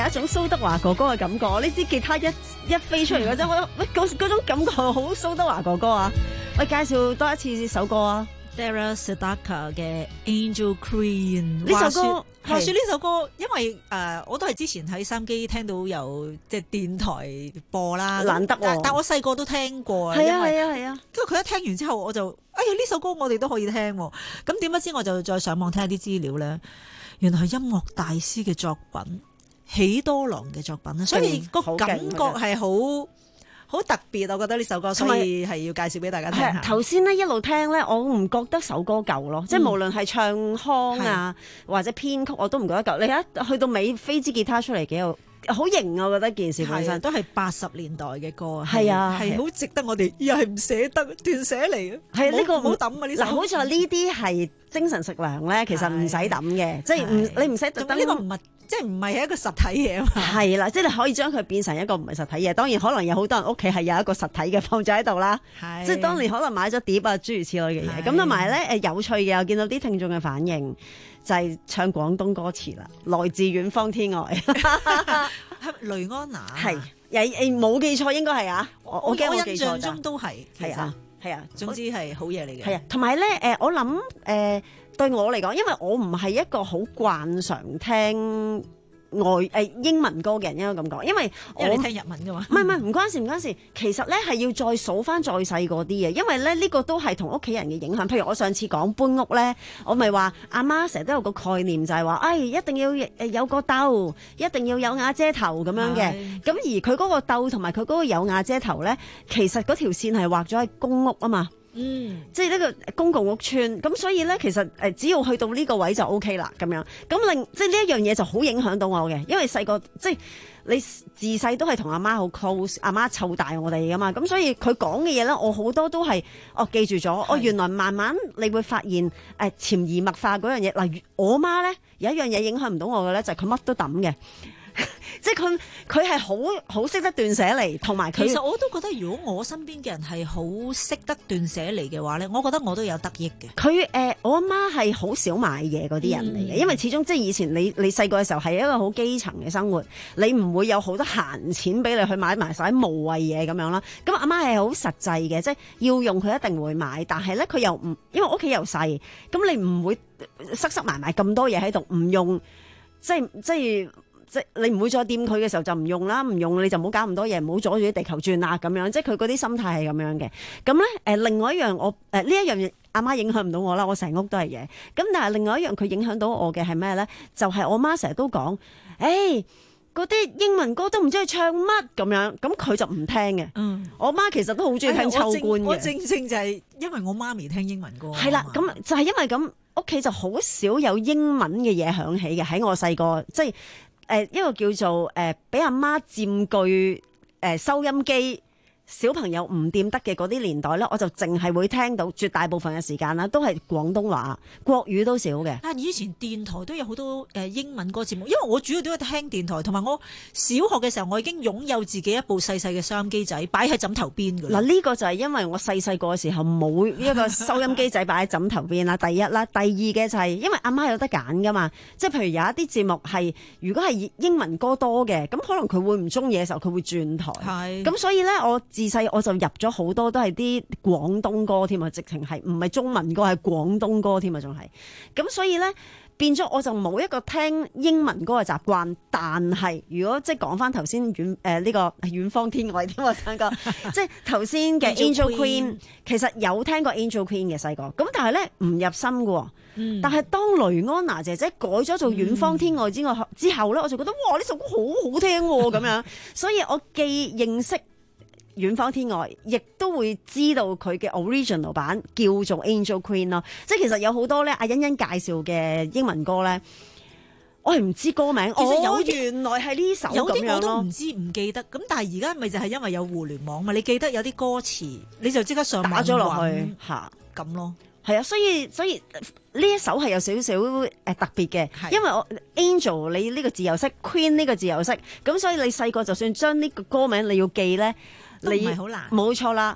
一種蘇德華哥哥嘅感覺。呢支吉他一一飛出嚟嗰陣，我喂嗰嗰種感覺好蘇德華哥哥啊！喂，介紹多一次呢首歌啊 Dara Sedaka 嘅 Angel Queen 呢首歌。 話說呢首歌，因為誒、呃、我都係之前喺收音機聽到有即係電台播啦， 難得喎、 但。但我細個都聽過啊， 係啊係啊係啊。 跟住佢一聽完之後，我就哎呀呢首歌我哋都可以聽喎。咁點不知我就再上網聽下啲資料咧，原來係音樂大師嘅作品，喜多郎嘅作品，所以個感覺係好。好特別，我覺得呢首歌，所以係要介紹俾大家聽下。 頭先咧一路聽咧，我唔覺得首歌舊咯，嗯、即係無論係唱腔啊或者編曲，我都唔覺得舊。你一去到尾飛支吉他出嚟幾好，好型啊！我覺得件事本身都係八十年代嘅歌， 係啊， 係好值得我哋又係唔捨得斷捨離啊！ 係呢個唔好抌啊！呢首嗱，好似話呢啲係精神食糧咧，其實唔使抌嘅，即係唔你唔使特登呢個唔係。即係唔係係一個實體嘢啊嘛？係啦，即係你可以將佢變成一個唔係實體嘢。當然可能有好多人屋企係有一個實體嘅放咗喺度啦。即係當年可能買咗碟啊，諸如此類嘅嘢。咁同埋咧誒有趣嘅，我見到啲聽眾嘅反應就係、是、唱廣東歌詞啦，來自遠方天外。 雷安娜係誒冇記錯應該係啊，我我驚我記錯。 我印象中都係係啊係啊，總之係好嘢嚟嘅。 係啊，同埋咧誒，我諗誒。呃對我嚟講，因為我唔係一個好慣常聽外誒、呃、英文歌嘅人，應該咁講，因為我因為你聽日文㗎嘛。 唔係唔係，唔關事唔關事。其實咧係要再數翻再細個啲嘅，因為咧呢、呢個都係同屋企人嘅影響。譬如我上次講搬屋咧，我咪話阿媽成日都有個概念，就係話，誒一定要誒有個竇，一定要有瓦遮頭咁樣嘅。咁而佢嗰個竇同埋佢嗰個有瓦遮頭咧，其實嗰條線係畫咗喺公屋啊嘛。嗯，即係呢個公共屋邨，咁所以咧，其實誒只要去到呢個位就 O K 啦，咁樣，咁令即係呢一樣嘢就好影響到我嘅，因為細個即係你自細都係同阿媽好 close，阿媽湊大我哋噶嘛，咁所以佢講嘅嘢咧，我好多都係哦記住咗，哦原來慢慢你會發現誒潛移默化嗰樣嘢，例如我媽咧有一樣嘢影響唔到我嘅咧，就係佢乜都抌嘅。即係佢佢係好好識得斷捨離，同埋佢。 其實我都覺得，如果我身邊嘅人係好識得斷捨離嘅話咧，我覺得我都有得益嘅。 佢誒、呃，我阿媽係好少買嘢嗰啲人嚟嘅，嗯、因為始終即係以前你你細個嘅時候係一個好基層嘅生活，你唔會有好多閒錢俾你去買埋晒無謂嘢咁樣啦。咁阿媽係好實際嘅，即係要用佢一定會買，但係咧佢又唔，因為屋企又細，咁你唔會塞塞埋埋咁多嘢喺度，唔用，即係即係。即係你唔會再掂佢嘅時候就唔用啦，唔用你就唔好搞咁多嘢，唔好阻住啲地球轉啦咁樣。即係佢嗰啲心態係咁樣嘅。咁咧誒，另外一樣我誒呢、呃、一樣嘢，阿媽影響唔到我啦，我成屋都係嘢。咁但係另外一樣佢影響到我嘅係咩咧？就係、是、我媽成日都講，誒嗰啲英文歌都唔知佢唱乜咁樣，咁佢就唔聽嘅。嗯，我媽其實都好中意聽秋官嘅。 我正正就係因為我媽咪聽英文歌。 係啦，咁就係因為咁，屋企就好少有英文嘅嘢響起嘅。喺我細個即係。誒一個叫做誒俾阿媽佔據誒、呃、收音機，小朋友唔掂得嘅嗰啲年代咧，我就淨係會聽到絕大部分嘅時間啦，都係廣東話，國語都少嘅。 但以前電台都有好多誒英文歌節目，因為我主要都係聽電台，同埋我小學嘅時候，我已經擁有自己一部細細嘅收音機仔，擺喺枕頭邊㗎。 嗱，呢個就係因為我細細個嘅時候冇一個收音機仔擺喺枕頭邊啦。第一啦，第二嘅就係因為阿媽有得揀㗎嘛，即係譬如有一啲節目係如果係英文歌多嘅，咁可能佢會唔中意嘅時候，佢會轉台。係咁，所以咧我。自細我就入咗好多都係啲廣東歌添啊，直情係唔係中文歌係廣東歌添啊，仲係咁，所以咧變咗我就冇一個聽英文歌嘅習慣。但係如果即係講翻頭先遠誒呢個遠方天外添，我想講即係頭先嘅 Angel Queen，其實有聽過 Angel Queen 嘅細個，咁但係咧唔入心嘅。嗯、但係當雷安娜姐姐改咗做遠方天外之外、嗯、之後咧，我就覺得哇呢首歌好好聽咁樣，所以我既認識遠方天外，亦都會知道佢嘅 original 版叫做 Angel Queen 咯。即係其實有好多咧，阿欣欣介紹嘅英文歌咧，我係唔知歌名。其實有、哦、原來係呢首咁樣咯。有啲我都唔知唔記得。咁但係而家咪就係因為有互聯網嘛，你記得有啲歌詞，你就即刻上網打咗落去嚇咁咯。係啊，所以所以呢一首係有少少誒特別嘅，因為我 Angel 你呢個字又識 Queen 呢個字又識，咁所以你細個就算將呢個歌名你要記咧。 都唔係好難， 冇錯啦，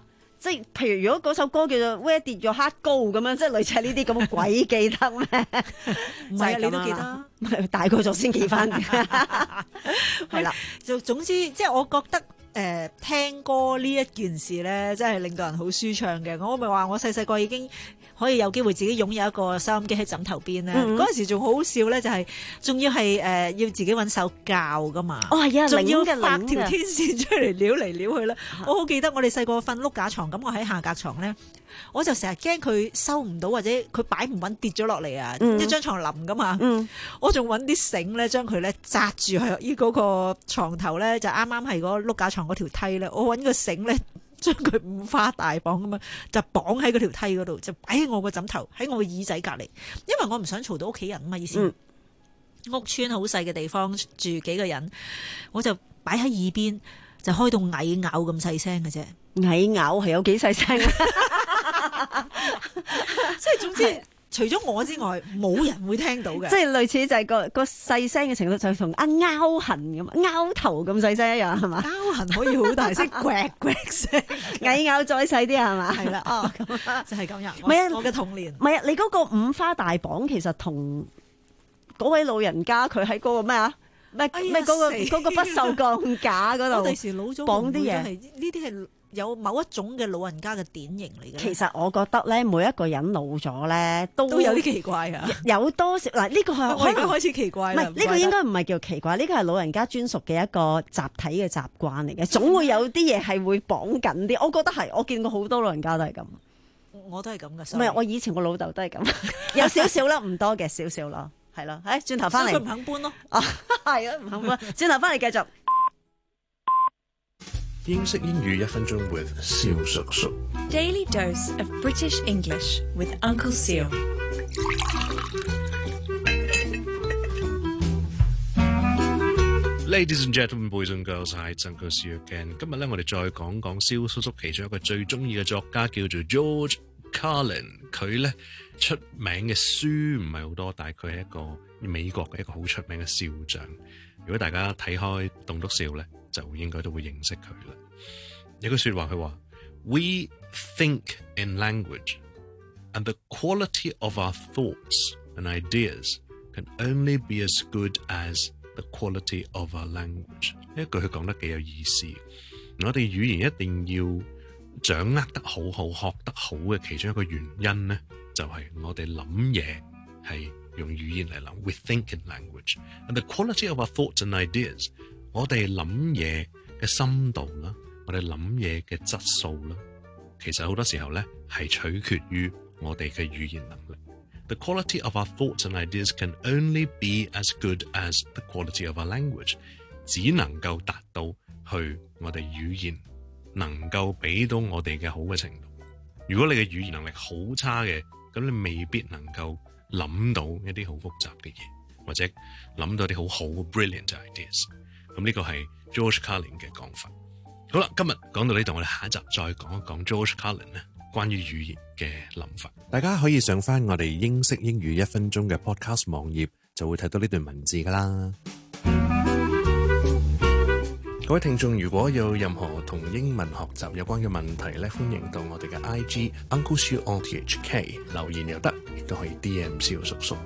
即係譬如如果嗰首歌叫做 Where Did Your Heart Go 咁樣，即係類似係呢啲咁，鬼記得咩？ 唔係啊，你都記得， 大個咗先記翻。係啦， 就總之即係我覺得。誒、呃、聽歌呢一件事咧，真係令到人好舒暢嘅。我咪話我細細個已經可以有機會自己擁有一個收音機喺枕頭邊咧。嗰陣、嗯、時仲好好笑咧，就係、是、仲要係誒、呃、要自己揾手教噶嘛。 哦係啊， 仲要發條天線出嚟撩嚟撩去啦。嗯、我好記得我哋細個瞓碌架床，咁我喺下格床咧，我就成日驚佢收唔到或者佢擺唔穩跌咗落嚟啊！嗯、一張床冧噶嘛，嗯、我仲揾啲繩咧將佢咧紮住喺依嗰個床頭咧，就啱啱係嗰碌架床嗰條梯咧，我揾個繩咧將佢五花大綁咁樣，就綁喺嗰條梯嗰度，就擺喺我個枕頭喺我個耳仔隔離，因為我唔想嘈到屋企人啊嘛。以前、嗯、屋村好細嘅地方住幾個人，我就擺喺耳邊，就開到蟻咬咁細聲嘅啫。 蟻咬係有幾細聲啊？ 即係總之，除咗我之外，冇人會聽到嘅。 即係類似就係個個細聲嘅程度，就同啊拗痕咁、拗頭咁細聲一樣，係嘛？ 拗痕可以好大聲，呱呱聲； 蟻咬再細啲，係嘛？ 係啦，哦，就係咁樣。唔係啊，我嘅童年。 唔係啊，你嗰個五花大綁其實同嗰位老人家佢喺嗰個咩啊？咩咩嗰個嗰個不鏽鋼架嗰度， 我第時老咗綁啲嘢， 呢啲係。有某一種嘅老人家嘅典型嚟嘅。 其實我覺得咧，每一個人老咗咧，都都有啲奇怪啊。 有多少嗱？呢、這個係我而家開始奇怪啦。 唔係呢個應該唔係叫奇怪，呢個係老人家專屬嘅一個集體嘅習慣嚟嘅。總會有啲嘢係會綁緊啲。我覺得係，我見過好多老人家都係咁。 我都係咁嘅。 唔係，我以前我老豆都係咁，有少少啦，唔多嘅少少咯，係咯。誒，轉頭翻嚟， 佢唔肯搬咯。 哦，係啊，唔肯搬。轉頭翻嚟繼續。 英式英語一分鐘 with 蕭叔叔。 Daily dose of British English with Uncle Seal。 Ladies and gentlemen, boys and girls, hi, it's Uncle Seal again。今日咧，我哋再講講蕭叔叔其中一個最中意嘅作家叫做 George Carlin。佢咧出名嘅書唔係好多，但係佢係一個美國嘅一個好出名嘅笑匠。如果大家睇開棟篤笑咧，就應該都會認識佢啦。有句說話佢話 We think in language and the quality of our thoughts and ideas can only be as good as the quality of our language。 呢一句佢講得幾有意思。我哋語言一定要掌握得好好，學得好嘅其中一個原因呢，就係、是、我哋諗嘢係用語言嚟諗。We think in language and the quality of our thoughts and ideas。我哋諗嘢嘅深度啦，我哋諗嘢嘅質素啦，其實好多時候咧係取決於我哋嘅語言能力。The quality of our thoughts and ideas can only be as good as the quality of our language。只能夠達到去我哋語言能夠俾到我哋嘅好嘅程度。如果你嘅語言能力好差嘅，咁你未必能夠諗到一啲好複雜嘅嘢，或者諗到啲好好 brilliant ideas。咁呢個係 George Carlin 嘅講法。好啦，今日講到呢度，我哋下一集再講一講 George Carlin 咧關於語言嘅諗法。大家可以上翻我哋英式英語一分鐘嘅 podcast 網頁，就會睇到呢段文字噶啦。各位聽眾，如果有任何同英文學習有關嘅問題咧，歡迎到我哋嘅 I G Uncle Siu O T H K 留言又得，亦都可以 D M 蕭叔叔。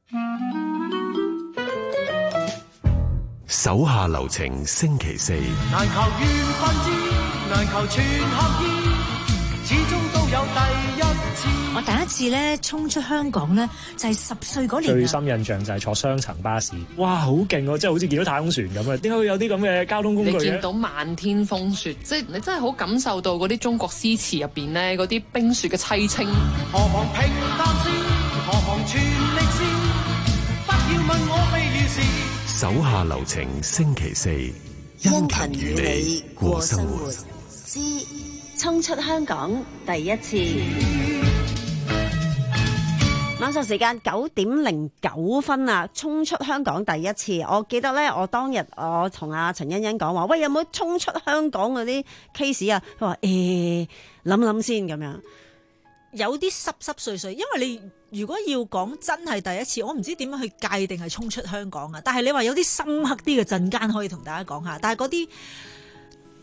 手下留情，星期四。 難求緣分知，難求全合意，始終都有第一次。 我第一次咧衝出香港咧，就係十歲嗰年。 最深印象就係坐雙層巴士，哇，好勁喎！即係好似見到太空船咁啊！點解會有啲咁嘅交通工具嘅？ 你見到漫天風雪，即係你真係好感受到嗰啲中國詩詞入邊咧嗰啲冰雪嘅凄清。 何妨平淡先，何妨全力先，不要問我悲與事。 手下留情，星期四，殷勤與你過生活。 之衝出香港第一次。晚上時間九點零九分啊！衝出香港第一次，我記得咧，我當日我同阿陳欣欣講話，喂，有冇衝出香港嗰啲 case 啊？佢話誒，諗諗先咁樣。 有啲濕濕碎碎，因為你如果要講真係第一次，我唔知點樣去界定係衝出香港啊。但係你話有啲深刻啲嘅陣間可以同大家講下，但係嗰啲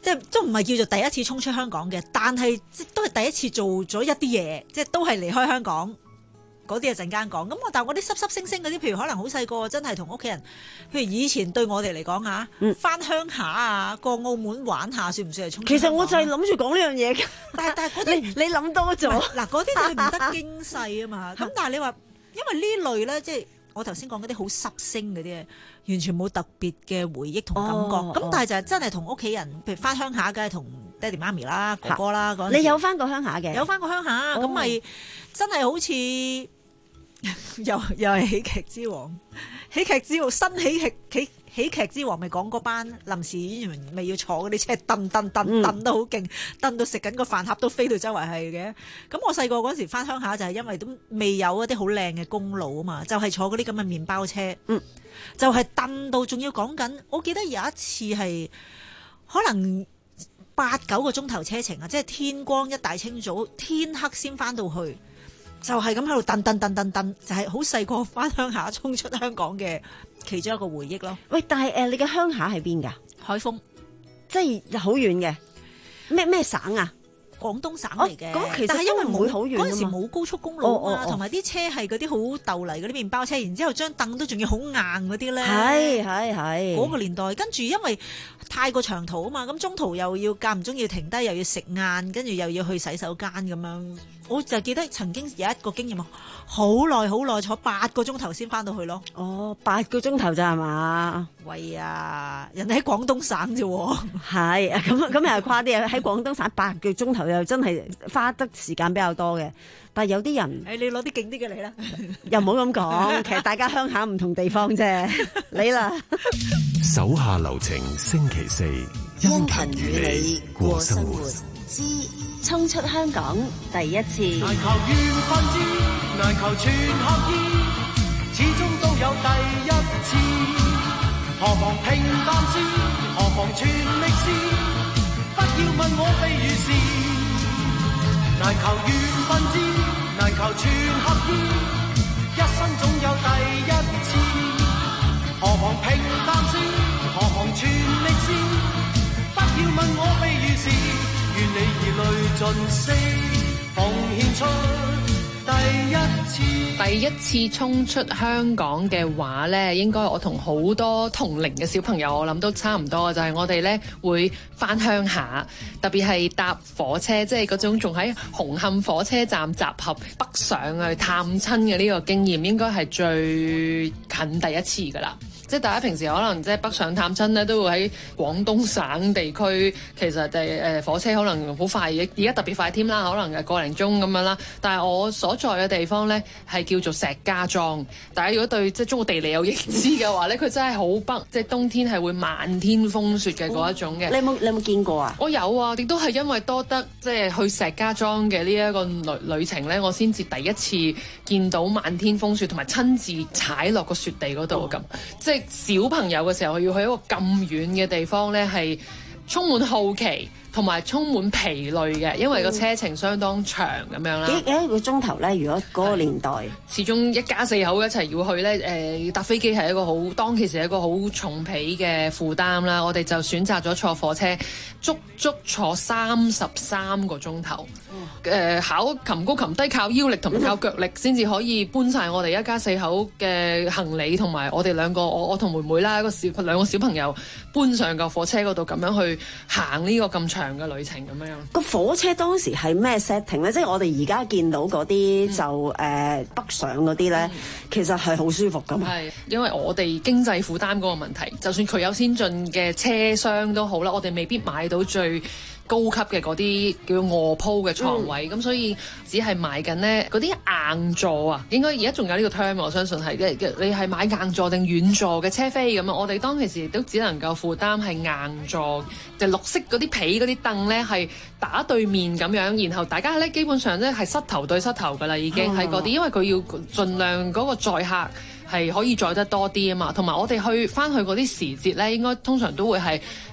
即係都唔係叫做第一次衝出香港嘅，但係都係第一次做咗一啲嘢，即係都係離開香港。嗰啲啊陣間講，咁我但係我啲濕濕星星嗰啲，譬如可能好細個，真係同屋企人，譬如以前對我哋嚟講嚇，翻鄉下啊，過澳門玩下，算唔算係衝出香港？ 其實我就係諗住講呢樣嘢嘅， 但係但係嗰啲你你諗多咗， 嗱嗰啲就係唔得經世啊嘛。咁但係你話，因為呢類咧，即係我頭先講嗰啲好濕星嗰啲，完全冇特別嘅回憶同感覺。咁、哦、但係就係真係同屋企人，譬如翻鄉下，梗係同爹哋媽咪啦、哥哥啦嗰陣時。 你有翻過鄉下嘅？ 有翻過鄉下，咁咪、哦、真係好似。又又係喜劇之王，喜劇之王新喜劇喜喜劇之王咪講嗰班臨時演員咪要坐嗰啲車蹬蹬蹬蹬得好勁，蹬到食緊個飯盒都飛到周圍係嘅。咁我細個嗰時翻鄉下就係因為都未有一啲好靚嘅公路啊嘛，就係、是、坐嗰啲咁嘅麵包車，嗯，就係蹬到仲要講緊。我記得有一次係可能八九個鐘頭車程啊，即係天光一大清早天黑先翻到去。就係咁喺度蹬蹬蹬蹬蹬，就係好細個翻鄉下衝出香港嘅其中一個回憶咯。 喂，但係誒、呃，你嘅鄉下係邊㗎？ 海豐， 即係好遠嘅。咩咩省啊？ 廣東省嚟嘅。 哦、其實但係因為唔會好遠嗰陣時冇高速公路啊，同埋啲車係嗰啲好豆泥嗰啲麵包車，然之後張凳都仲要好硬嗰啲咧。 係係係。 嗰個年代，跟住因為太過長途啊嘛，咁中途又要間唔中要停低，又要食晏，跟住又要去洗手間咁樣。我就記得曾經有一個經驗，好耐好耐坐八個鐘頭先翻到去咯。 哦，八個鐘頭咋係嘛？ 喂啊，人哋喺廣東省啫喎。 係咁咁又係誇啲啊！喺廣東省八個鐘頭又真係花得時間比較多嘅。但係有啲人， 誒你攞啲勁啲嘅嚟啦， 又唔好咁講。其實大家鄉下唔同地方啫。你啦， 手下留情，星期四殷勤與你過生活。 之衝出香港第一次， 難求緣分之，難求全合意，始終都有第一次。何妨平淡先，何妨全力試，不要問我非與是。難求緣分之，難求全合意，一生總有第一次。何妨平淡先，何妨全力試，不要問我非與是。願你以淚盡瀉，奉獻出第一次。 第一次衝出香港嘅話呢，應該我同好多同齡嘅小朋友，我諗都差唔多，就係、是、我哋呢會返鄉下，特別係搭火車，即係嗰種仲喺紅磡火車站集合北上去探親嘅呢個經驗，應該係最近第一次㗎喇。即係大家平時可能即係北上探親咧，都會喺廣東省地區，其實就係誒火車可能好快，而家特別快添啦，可能係個零鐘咁樣啦。但係我所在嘅地方咧係叫做石家莊。大家如果對即係中國地理有認知嘅話咧，佢真係好北，即係冬天係會漫天風雪嘅嗰一種嘅、 哦。你有冇你有冇見過啊？ 我有啊，亦都係因為多得即係去石家莊嘅呢一個旅旅程咧，我先至第一次見到漫天風雪，同埋親自踩落個雪地嗰度咁，即係。小朋友嘅時候要去一個咁遠嘅地方呢，係充滿好奇同埋充滿疲累嘅，因為個車程相當長咁樣啦。幾幾個鐘頭呢？如果嗰個年代， 始終一家四口一齊要去呢，誒、呃、搭飛機係一個好當其時係一個好重皮嘅負擔啦。我哋就選擇咗坐火車，足足坐三十三個鐘頭。誒、呃、考擒高擒低，靠腰力同埋靠腳力先至可以搬晒我哋一家四口嘅行李，同埋我哋兩個我我同妹妹啦，一個小兩個小朋友搬上個火車嗰度，咁樣去行呢個咁長嘅旅程咁樣。 個火車當時係咩 setting 咧？即係我哋而家見到嗰啲就誒、嗯呃、北上嗰啲咧，其實係好舒服噶嘛。 係因為我哋經濟負擔嗰個問題，就算佢有先進嘅車廂都好啦，我哋未必買到最高級嘅嗰啲叫臥鋪嘅床位，咁、嗯、所以只係買緊呢嗰啲硬座啊，應該而家仲有呢個 term， 我相信係你係買硬座定軟座嘅車飛咁啊。我哋當其時都只能夠負擔係硬座，就綠色嗰啲皮嗰啲凳呢係打對面咁樣，然後大家呢基本上呢係膝頭對膝頭噶啦，已經喺嗰啲，因為佢要盡量嗰個載客係可以載得多啲啊嘛，同埋我哋去翻去嗰啲時節呢，應該通常都會係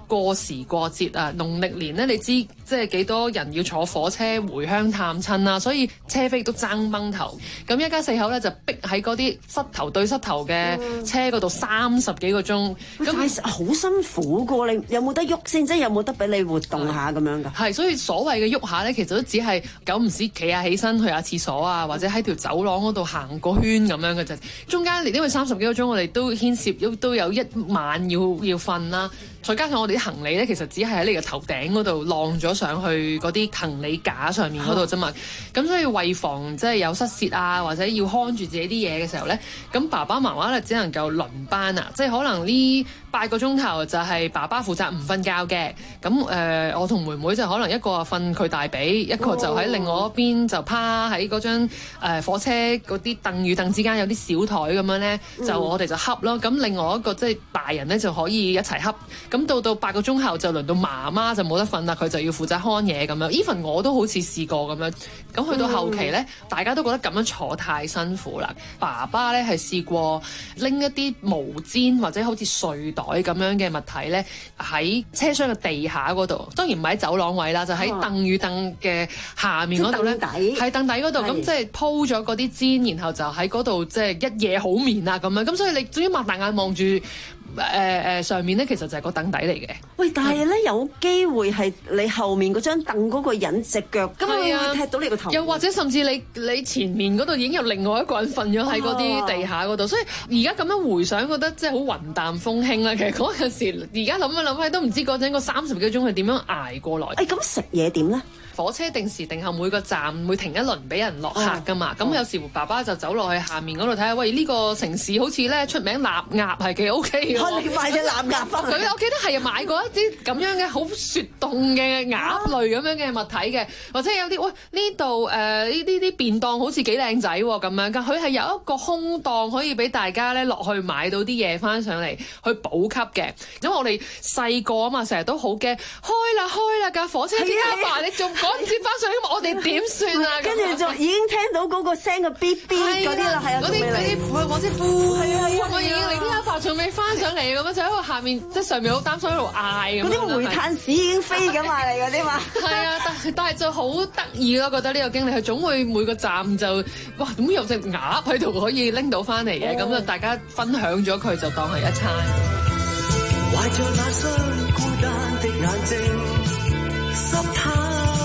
過時過節啊，農曆年咧你知即係幾多人要坐火車回鄉探親啊，所以車飛都爭崩頭。咁一家四口咧就逼喺嗰啲膝頭對膝頭嘅車嗰度三十幾個鐘， 咁好辛苦噶喎！你有冇得喐先？即係有冇得俾你活動下咁樣㗎？ 係，所以所謂嘅喐下咧，其實都只係久唔時企下起身去下廁所啊，或者喺條走廊嗰度行個圈咁樣嘅啫。中間因為三十幾個鐘，我哋都牽涉都都有一晚要要瞓啦。再加上我哋啲行李咧，其實只係喺你嘅頭頂嗰度晾咗上去嗰啲行李架上面嗰度啫嘛。咁所以為防即係有失竊啊，或者要看住自己啲嘢嘅時候咧，咁爸爸媽媽咧只能夠輪班啊，即係可能呢八個鐘頭就係爸爸負責唔瞓覺嘅。咁誒、呃，我同妹妹就可能一個瞓佢大髀，一個就喺另外一邊就趴喺嗰張、呃、火車嗰啲凳與凳之間有啲小台咁樣咧，就我哋就恰咯。咁另外一個即係大人咧就可以一齊恰。咁到到八個鐘後就輪到媽媽就冇得瞓啦，佢就要負責看嘢咁樣。even 我都好似試過咁樣。咁去到後期咧，嗯、大家都覺得咁樣坐太辛苦啦。爸爸咧係試過拎一啲毛氈或者好似睡袋咁樣嘅物體咧，喺車廂嘅地下嗰度，當然唔係喺走廊位啦，就喺凳與凳嘅下面嗰度咧，喺凳底嗰度，咁即係鋪咗嗰啲氈，然後就喺嗰度即係一夜好眠啊咁樣。咁所以你總之擘大眼望住。誒、呃、誒上面咧，其實就係個凳底嚟嘅。 喂，但係咧有機會係你後面嗰張凳嗰個人隻腳，咁會唔會踢到你個頭？ 又或者甚至你你前面嗰度已經有另外一個人瞓咗喺嗰啲地下嗰度，所以而家咁樣回想，覺得即係好雲淡風輕啦。其實嗰陣時，而家諗一諗，都唔知嗰陣個三十幾個鐘係點樣捱過來。 誒，咁食嘢點咧？ 火車定時定候每個站會停一輪俾人落客噶嘛，咁、哦、有時爸爸就走落去下面嗰度睇下，喂呢、呢個城市好似咧出名臘鴨係幾 OK 嘅。 你買隻臘鴨翻嚟？ 佢我記得係買過一啲咁樣嘅好雪凍嘅鴨類咁樣嘅物體嘅，或者有啲喂呢度誒呢呢啲便當好似幾靚仔喎咁樣㗎，佢係有一個空檔可以俾大家咧落去買到啲嘢翻上嚟去補給嘅。因為我哋細個啊嘛，成日都好驚開啦開啦架火車天花板，你仲趕唔切翻上去，我哋點算啊？ 跟住就已經聽到嗰個聲嘅嗶嗶嗰啲啦，係啊， 嗰啲嗰啲火車呼，係啊係啊，我已經嚟天花板仲未翻上嚟咁樣，就喺個下面即係上面好擔心喺度嗌咁。嗰啲煤炭屎已經飛緊埋嚟嗰啲嘛。 係啊，但但係就好得意咯，覺得呢個經歷，佢總會每個站就哇點會有隻鴨喺度可以拎到翻嚟嘅，咁就大家分享咗佢就當係一餐。 懷著那雙孤單的眼睛，濕透。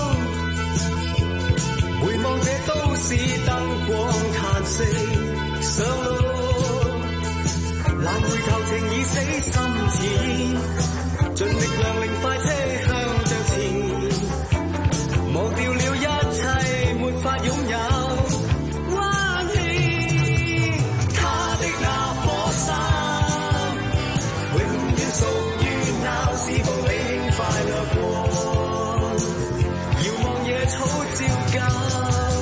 回望這都市燈光嘆息，上路難回頭，情已死心纏，盡力量令快車向着前，忘掉了一切，沒法擁有溫馨。他的那顆心，永遠屬於鬧市步履輕快掠過，遙望野草照舊。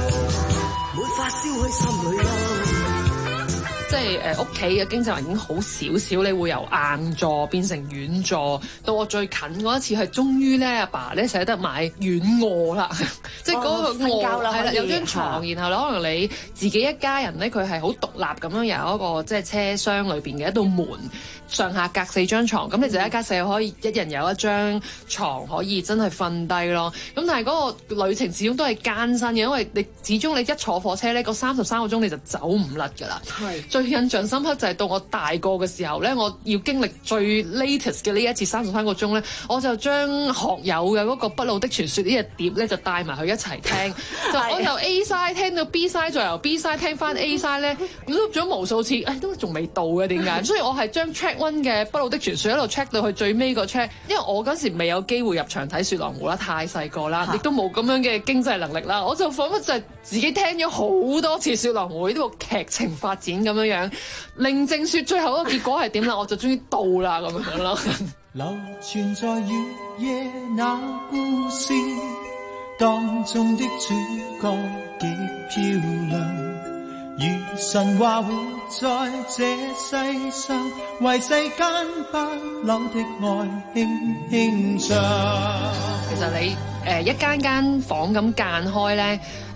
即係誒屋企嘅經濟環境好少少，你會由硬座變成軟座。到我最近嗰一次係終於咧，阿爸咧捨得買軟臥啦，即係嗰個臥係啦，有張床，然後咧可能你自己一家人咧，佢係好獨立咁樣有一個即係車廂裏邊嘅一道門，上下隔四張床，咁你就一家四口可以一人有一張床可以真係瞓低咯。咁但係嗰個旅程始終都係艱辛嘅，因為你始終你一坐火車咧，嗰三十三個鐘你就走唔甩㗎啦。係。最印象深刻就係到我大個嘅時候咧，我要經歷最 latest 嘅呢一次三十三個鐘咧，我就將學友嘅嗰個《不老的傳說》呢隻碟咧就帶埋去一齊聽，就我由 A side 聽到 B side， 再由 B side 聽翻 A side 咧，loop 咗無數次，誒都仲未到嘅點解？所以我係將 track one 嘅《不老的傳說》一路 check 到去最尾個 track， 因為我嗰時未有機會入場睇《雪狼湖》啦，太細個啦，亦都冇咁樣嘅經濟能力啦，我就彷彿就係自己聽咗好多次《雪狼湖》呢個劇情發展咁樣樣，令正説最後一個結果係點啦，我就終於到啦咁樣咯。 流傳在雨夜那故事當中的主角極漂亮，如神話活在這世上，為世間不朽的愛輕輕唱。 其實你誒、呃、一間間房咁間開咧，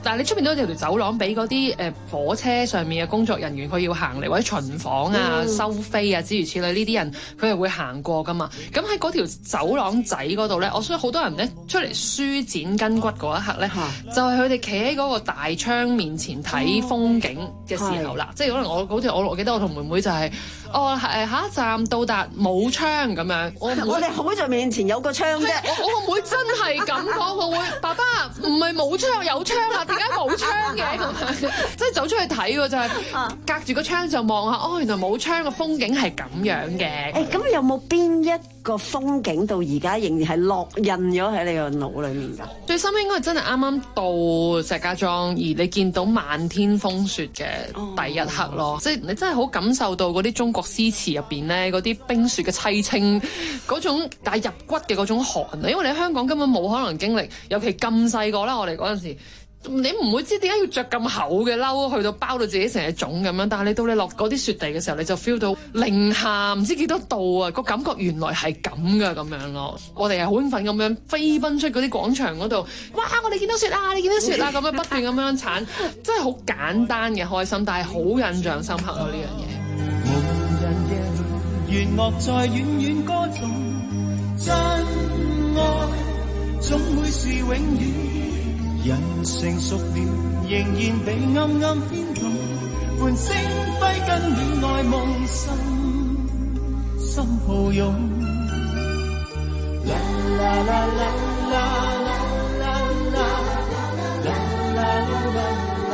但係你出邊都有條走廊俾嗰啲誒火車上面嘅工作人員佢要行嚟，或者巡房啊、 嗯、 收飛啊諸如此類呢啲人佢係會行過噶嘛。咁喺嗰條走廊仔嗰度咧，我相信好多人咧出嚟舒展筋骨嗰一刻咧，嗯、就係佢哋企喺嗰個大窗面前睇風景嘅時候啦。嗯、即係可能我好似我我記得我同妹妹就係、是。哦，誒下一站到達冇窗咁樣，我我哋好在面前有個窗啫。 我我個妹真係咁講，我會爸爸唔係冇窗有窗啊，點解冇窗嘅咁樣？即係走出去睇喎，就係、是、隔住個窗就望下，哦原來冇窗個風景係咁樣嘅。 誒咁、欸、有冇邊一個風景到而家仍然係烙印咗喺你個腦裡面㗎？ 最深應該係真係啱啱到石家莊，而你見到漫天風雪嘅第一刻咯，即係、哦、你真係好感受到嗰啲中國詩詞入邊咧嗰啲冰雪嘅凄清，嗰種但係入骨嘅嗰種寒啊！因為你喺香港根本冇可能經歷，尤其咁細個啦，我哋嗰陣時。你唔會知點解要着咁厚嘅褸去到包到自己成日腫咁樣，但係你到你落嗰啲雪地嘅時候，你就 feel 到零下唔知幾多度啊！個感覺原來係咁噶咁樣咯。我哋係好興奮咁樣飛奔出嗰啲廣場嗰度，哇！我哋見到雪啊，你見到雪啊，咁樣不斷咁樣鏟，真係好簡單嘅開心，但係好印象深刻咯呢樣嘢。 無人夜裏，弦樂在遠遠歌頌，真愛總會是永遠。人成熟了，仍然被暗暗牽動，喚聲揮跟戀愛夢，心心抱擁。啦啦啦啦啦啦啦啦啦啦啦啦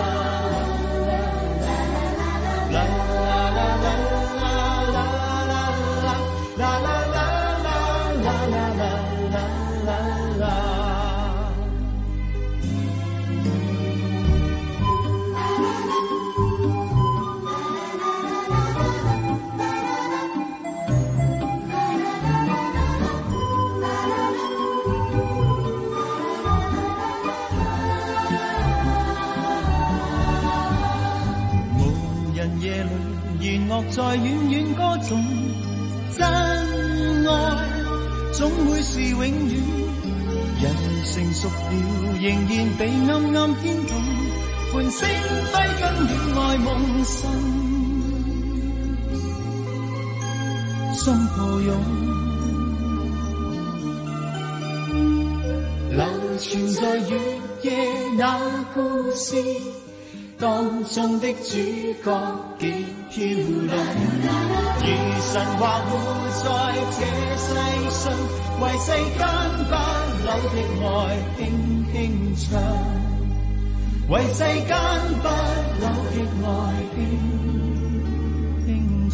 弦樂在遠遠歌頌，真愛總會是永遠。人成熟了，仍然被暗暗牽動，喚聲揮跟戀愛夢，心心抱擁。流傳在月夜那故事，當中的主角極漂亮，如神話活在這世上，為世間不朽的愛輕輕唱，為世間不朽的愛輕輕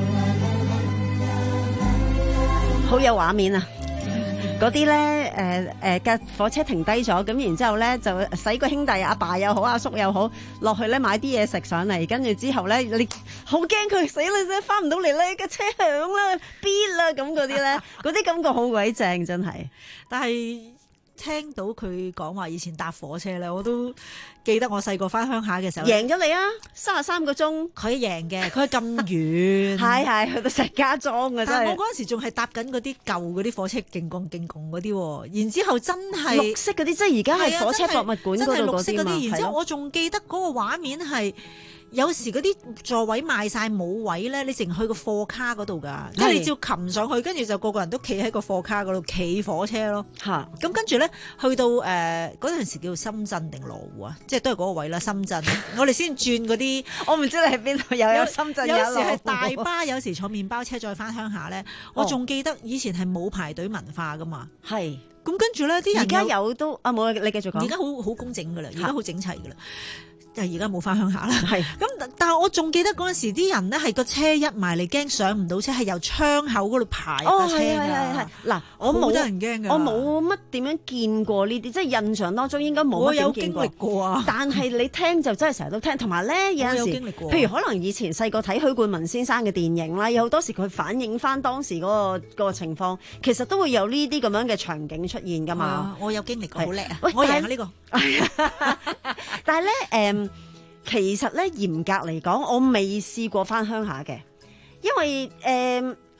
唱。 好有畫面啊！嗰啲咧，誒誒架火車停低咗，咁然之後咧就使個兄弟阿爸又好阿叔又好落去咧買啲嘢食上嚟，跟住之後咧你好驚佢死啦，啫翻唔到嚟咧，架車響啦，嗶啦咁嗰啲咧，嗰啲感覺好鬼正真係。 但係聽到佢講話以前搭火車咧，我都記得我細個翻鄉下嘅時候， 贏咗你啊！三十三個鐘，佢贏嘅，佢咁遠， 係係去到石家莊嘅真係。 但係我嗰陣時仲係搭緊嗰啲舊嗰啲火車，勁共勁共嗰啲，然之後真係綠色嗰啲，即係而家係火車博物館嗰度嗰啲嘛。真係綠色嗰啲，然之後我仲記得嗰個畫面係。 有時嗰啲座位賣晒冇位咧，你淨去個貨卡嗰度噶，即係你照擒上去，跟住就個個人都企喺個貨卡嗰度企火車咯。嚇！咁跟住咧，去到誒嗰陣時叫深圳定羅湖啊，即係都係嗰個位啦。深圳，我哋先轉嗰啲，我唔知你喺邊度，又有深圳，有時係大巴，有時坐麵包車再翻鄉下咧。我仲記得以前係冇排隊文化噶嘛。係。咁跟住咧，啲人而家有都啊冇，你繼續講。而家好好工整噶啦，而家好整齊噶啦。但係而家冇翻鄉下啦，係咁，但係我仲記得嗰陣時啲人咧係個車一埋嚟驚上唔到車，係由窗口嗰度排架車㗎。嗱，我冇得人驚㗎，我冇乜點樣見過呢啲，即係印象當中應該冇乜點見過。我有經歷過啊，但係你聽就真係成日都聽，同埋咧有陣時，譬如可能以前細個睇許冠文先生嘅電影啦，有好多時佢反映翻當時嗰個嗰個情況，其實都會有呢啲咁樣嘅場景出現㗎嘛。我有經歷過，好叻啊！我贏啊呢個。但係咧，誒。其實咧嚴格嚟講，我未試過翻鄉下嘅，因為誒、呃、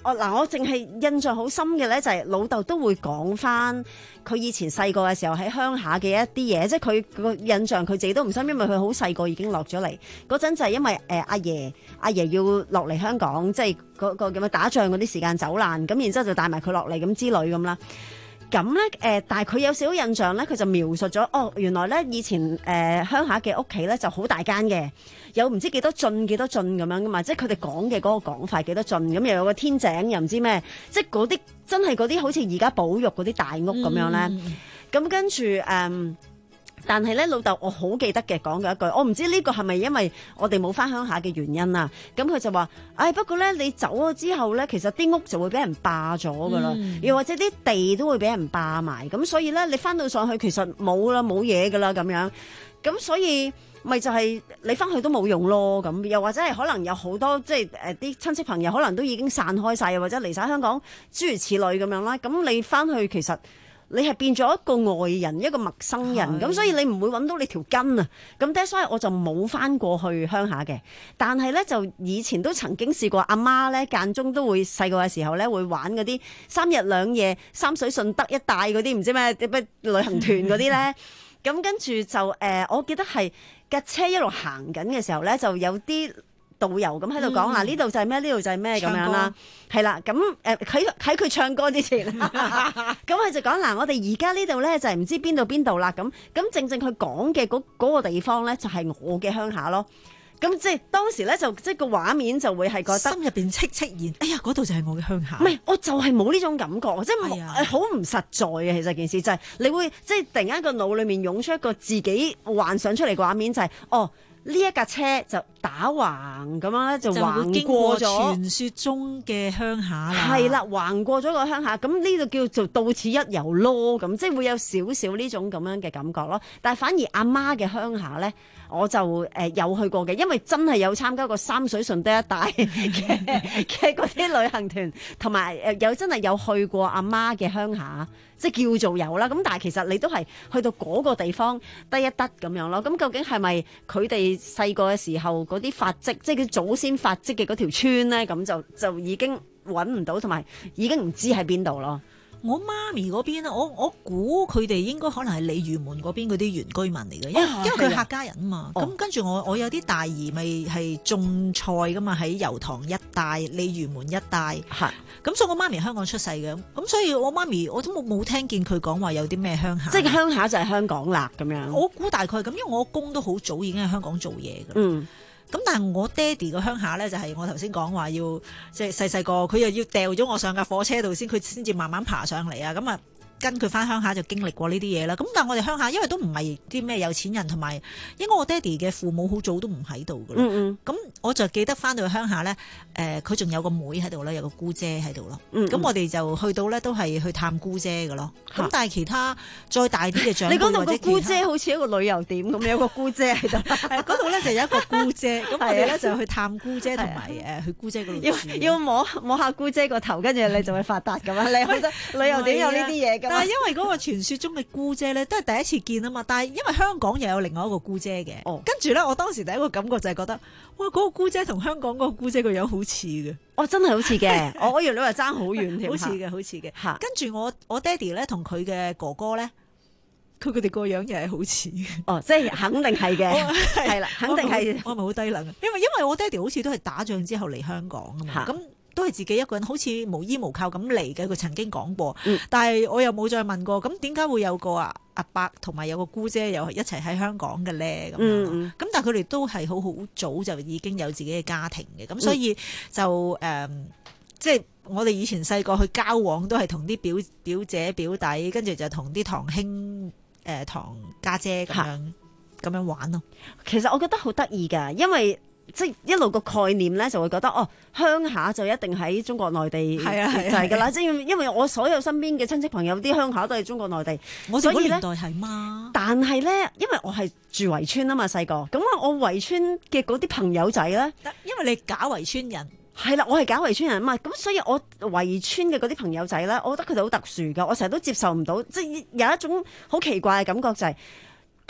我嗱，我淨係印象好深嘅咧，就係老豆都會講翻佢以前細個嘅時候喺鄉下嘅一啲嘢，即係佢個印象佢自己都唔深，因為佢好細個已經落咗嚟嗰陣，就係因為誒阿爺阿爺要落嚟香港，即係嗰個咁嘅打仗嗰啲時間走難，咁然之後就帶埋佢落嚟咁之類咁啦。咁咧誒，但係佢有少少印象咧，佢就描述咗哦，原來咧以前誒、呃、鄉下嘅屋企咧就好大間嘅，有唔知幾多進幾多進咁樣噶嘛，即係佢哋講嘅嗰個講法幾多進，咁又有個天井又唔知咩，即係嗰啲真係嗰啲好似而家保育嗰啲大屋咁樣咧。咁、嗯、跟住誒。嗯但係咧，老豆我好記得嘅講嘅一句，我唔知呢個係咪因為我哋冇翻鄉下嘅原因啊？咁佢就話：唉、哎，不過咧，你走咗之後咧，其實啲屋就會俾人霸咗噶啦，嗯、又或者啲地都會俾人霸埋。咁所以咧，你翻到上去其實冇啦，冇嘢噶啦咁樣。咁所以咪就係你翻去都冇用咯。咁又或者係可能有好多即係誒啲親戚朋友可能都已經散開晒，又或者離晒香港，諸如此類咁樣啦。咁你翻去其實。你係變咗一個外人，一個陌生人，咁所以你唔會揾到你條根啊！咁所以我就冇翻過去鄉下嘅，但係咧就以前都曾經試過，阿媽咧間中都會細個嘅時候咧會玩嗰啲三日兩夜三水順德一帶嗰啲唔知咩咩旅行團嗰啲咧，咁跟住就誒、呃，我記得係架車一路行緊嘅時候咧，就有啲導遊咁喺度講嗱，呢度就係咩？呢度就係咩咁樣啦，係啦。咁誒喺喺佢唱歌之前，咁佢就講嗱，我哋而家呢度咧就係唔知邊度邊度啦。咁咁正正佢講嘅嗰嗰個地方咧，就係我嘅鄉下咯。咁即係當時咧就即係個畫面就會係覺得心入邊戚戚然，哎呀嗰度就係我嘅鄉下。 唔係，我就係冇呢種感覺，即係好唔實在嘅。其實件事就係你會即係突然間個腦裡面湧出一個自己幻想出嚟嘅畫面，就係哦。呢一架車就打橫咁樣咧，就橫過咗傳説中嘅鄉下啦。 係啦，橫過咗個鄉下，咁呢度叫做到此一遊咯。咁即係會有少少呢種咁樣嘅感覺咯。但係反而阿媽嘅鄉下咧，我就誒、呃、有去過嘅，因為真係有參加過三水順德一帶嘅嘅嗰啲旅行團，同埋誒有真係有去過阿媽嘅鄉下。即係叫做有啦，咁但係其實你都係去到嗰個地方得一得咁樣咯。咁究竟係咪佢哋細個嘅時候嗰啲發跡，即係佢祖先發跡嘅嗰條村咧？咁就就已經揾唔到，同埋已經唔知喺邊度咯。 我媽咪嗰邊，我我估佢哋應該可能係鯉魚門嗰邊嗰啲原居民嚟嘅，因為、哦、因為佢客家人啊嘛。咁、哦、跟住我我有啲大姨咪係種菜噶嘛，喺油塘一帶、鯉魚門一帶。係咁，所以我媽咪香港出世嘅，咁所以我媽咪我都冇冇聽見佢講話有啲咩鄉下。即係鄉下就係香港啦咁樣。 我估大概咁，因為我阿公都好早已經喺香港做嘢㗎。 嗯。 咁但係我爹哋個鄉下咧，就係我頭先講話要即係細細個，佢又要掉咗我上架火車度先，佢先至慢慢爬上嚟啊！咁啊〜跟佢翻鄉下就經歷過呢啲嘢啦，咁但係我哋鄉下因為都唔係啲咩有錢人，同埋應該我爹哋嘅父母好早都唔喺度噶啦，咁、嗯嗯、我就記得翻到去鄉下咧，誒佢仲有個妹喺度啦，有個姑姐喺度咯，咁、嗯嗯、我哋就去到咧都係去探姑姐噶咯，咁、嗯、但係其他再大啲嘅長輩，你講到個姑姐好似一個旅遊點咁，有個姑姐喺度，嗰度咧就有一個姑姐，咁我哋咧就去探姑姐同埋誒去姑姐嗰度要要摸摸下姑姐個頭，跟住你就會發達咁啊！你覺得旅遊點有呢啲嘢㗎？ 但係因為嗰個傳說中嘅姑姐咧，都係第一次見啊嘛。但係因為香港又有另外一個姑姐嘅，哦、跟住咧，我當時第一個感覺就係覺得，哇！嗰、嗰個姑姐同香港嗰個姑姐個樣好似嘅， 哦，真係好似嘅。我我以為你話爭好遠添， 好似嘅，好似嘅。跟住我我爹哋咧同佢嘅哥哥咧，佢佢哋個樣又係好似嘅。 哦，即係肯定係嘅，係啦，肯定係。 我咪好低能啊！因為因為我爹哋好似都係打仗之後嚟香港啊嘛，咁。都係自己一個人，好似無依無靠咁嚟嘅。佢曾經講過，嗯、但係我又冇再問過。咁點解會有個啊阿伯同埋有個姑姐又一齊喺香港嘅咧？咁樣，咁、嗯、但係佢哋都係好好早就已經有自己嘅家庭嘅。咁所以就誒、嗯呃，即係我哋以前細個去交往都係同啲表表姐表弟，跟住就同啲堂兄誒、呃、堂家姐咁樣咁樣玩咯。 其實我覺得好得意㗎，因為。即係一路個概念咧，就會覺得哦，鄉下就一定喺中國內地就係㗎啦。即係因為我所有身邊嘅親戚朋友啲鄉下都係中國內地， 我哋嗰年代係嘛。 但係咧，因為我係住圍村啊嘛，細個咁啊，我圍村嘅嗰啲朋友仔咧， 因為你假圍村人係啦，我係假圍村人啊嘛，咁所以我圍村嘅嗰啲朋友仔咧，我覺得佢哋好特殊㗎，我成日都接受唔到，即係有一種好奇怪嘅感覺就係、是。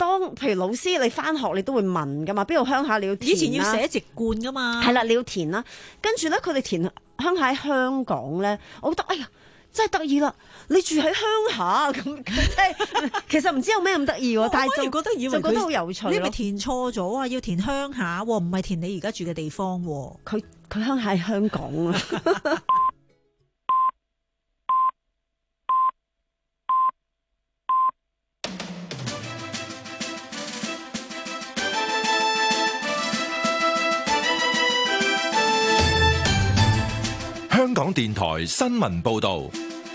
當譬如老師你翻學你都會問噶嘛，邊度鄉下你要填啦， 以前要寫籍貫噶嘛， 係啦，你要填啦。跟住咧，佢哋填鄉下喺香港咧，我覺得哎呀真係得意啦！你住喺鄉下咁，即係其實唔知有咩咁得意喎，但係就覺得以為就覺得好有趣咯。 你咪填錯咗啊！要填鄉下，唔係填你而家住嘅地方。 佢佢鄉下喺香港啊！ 香港電台新聞報道，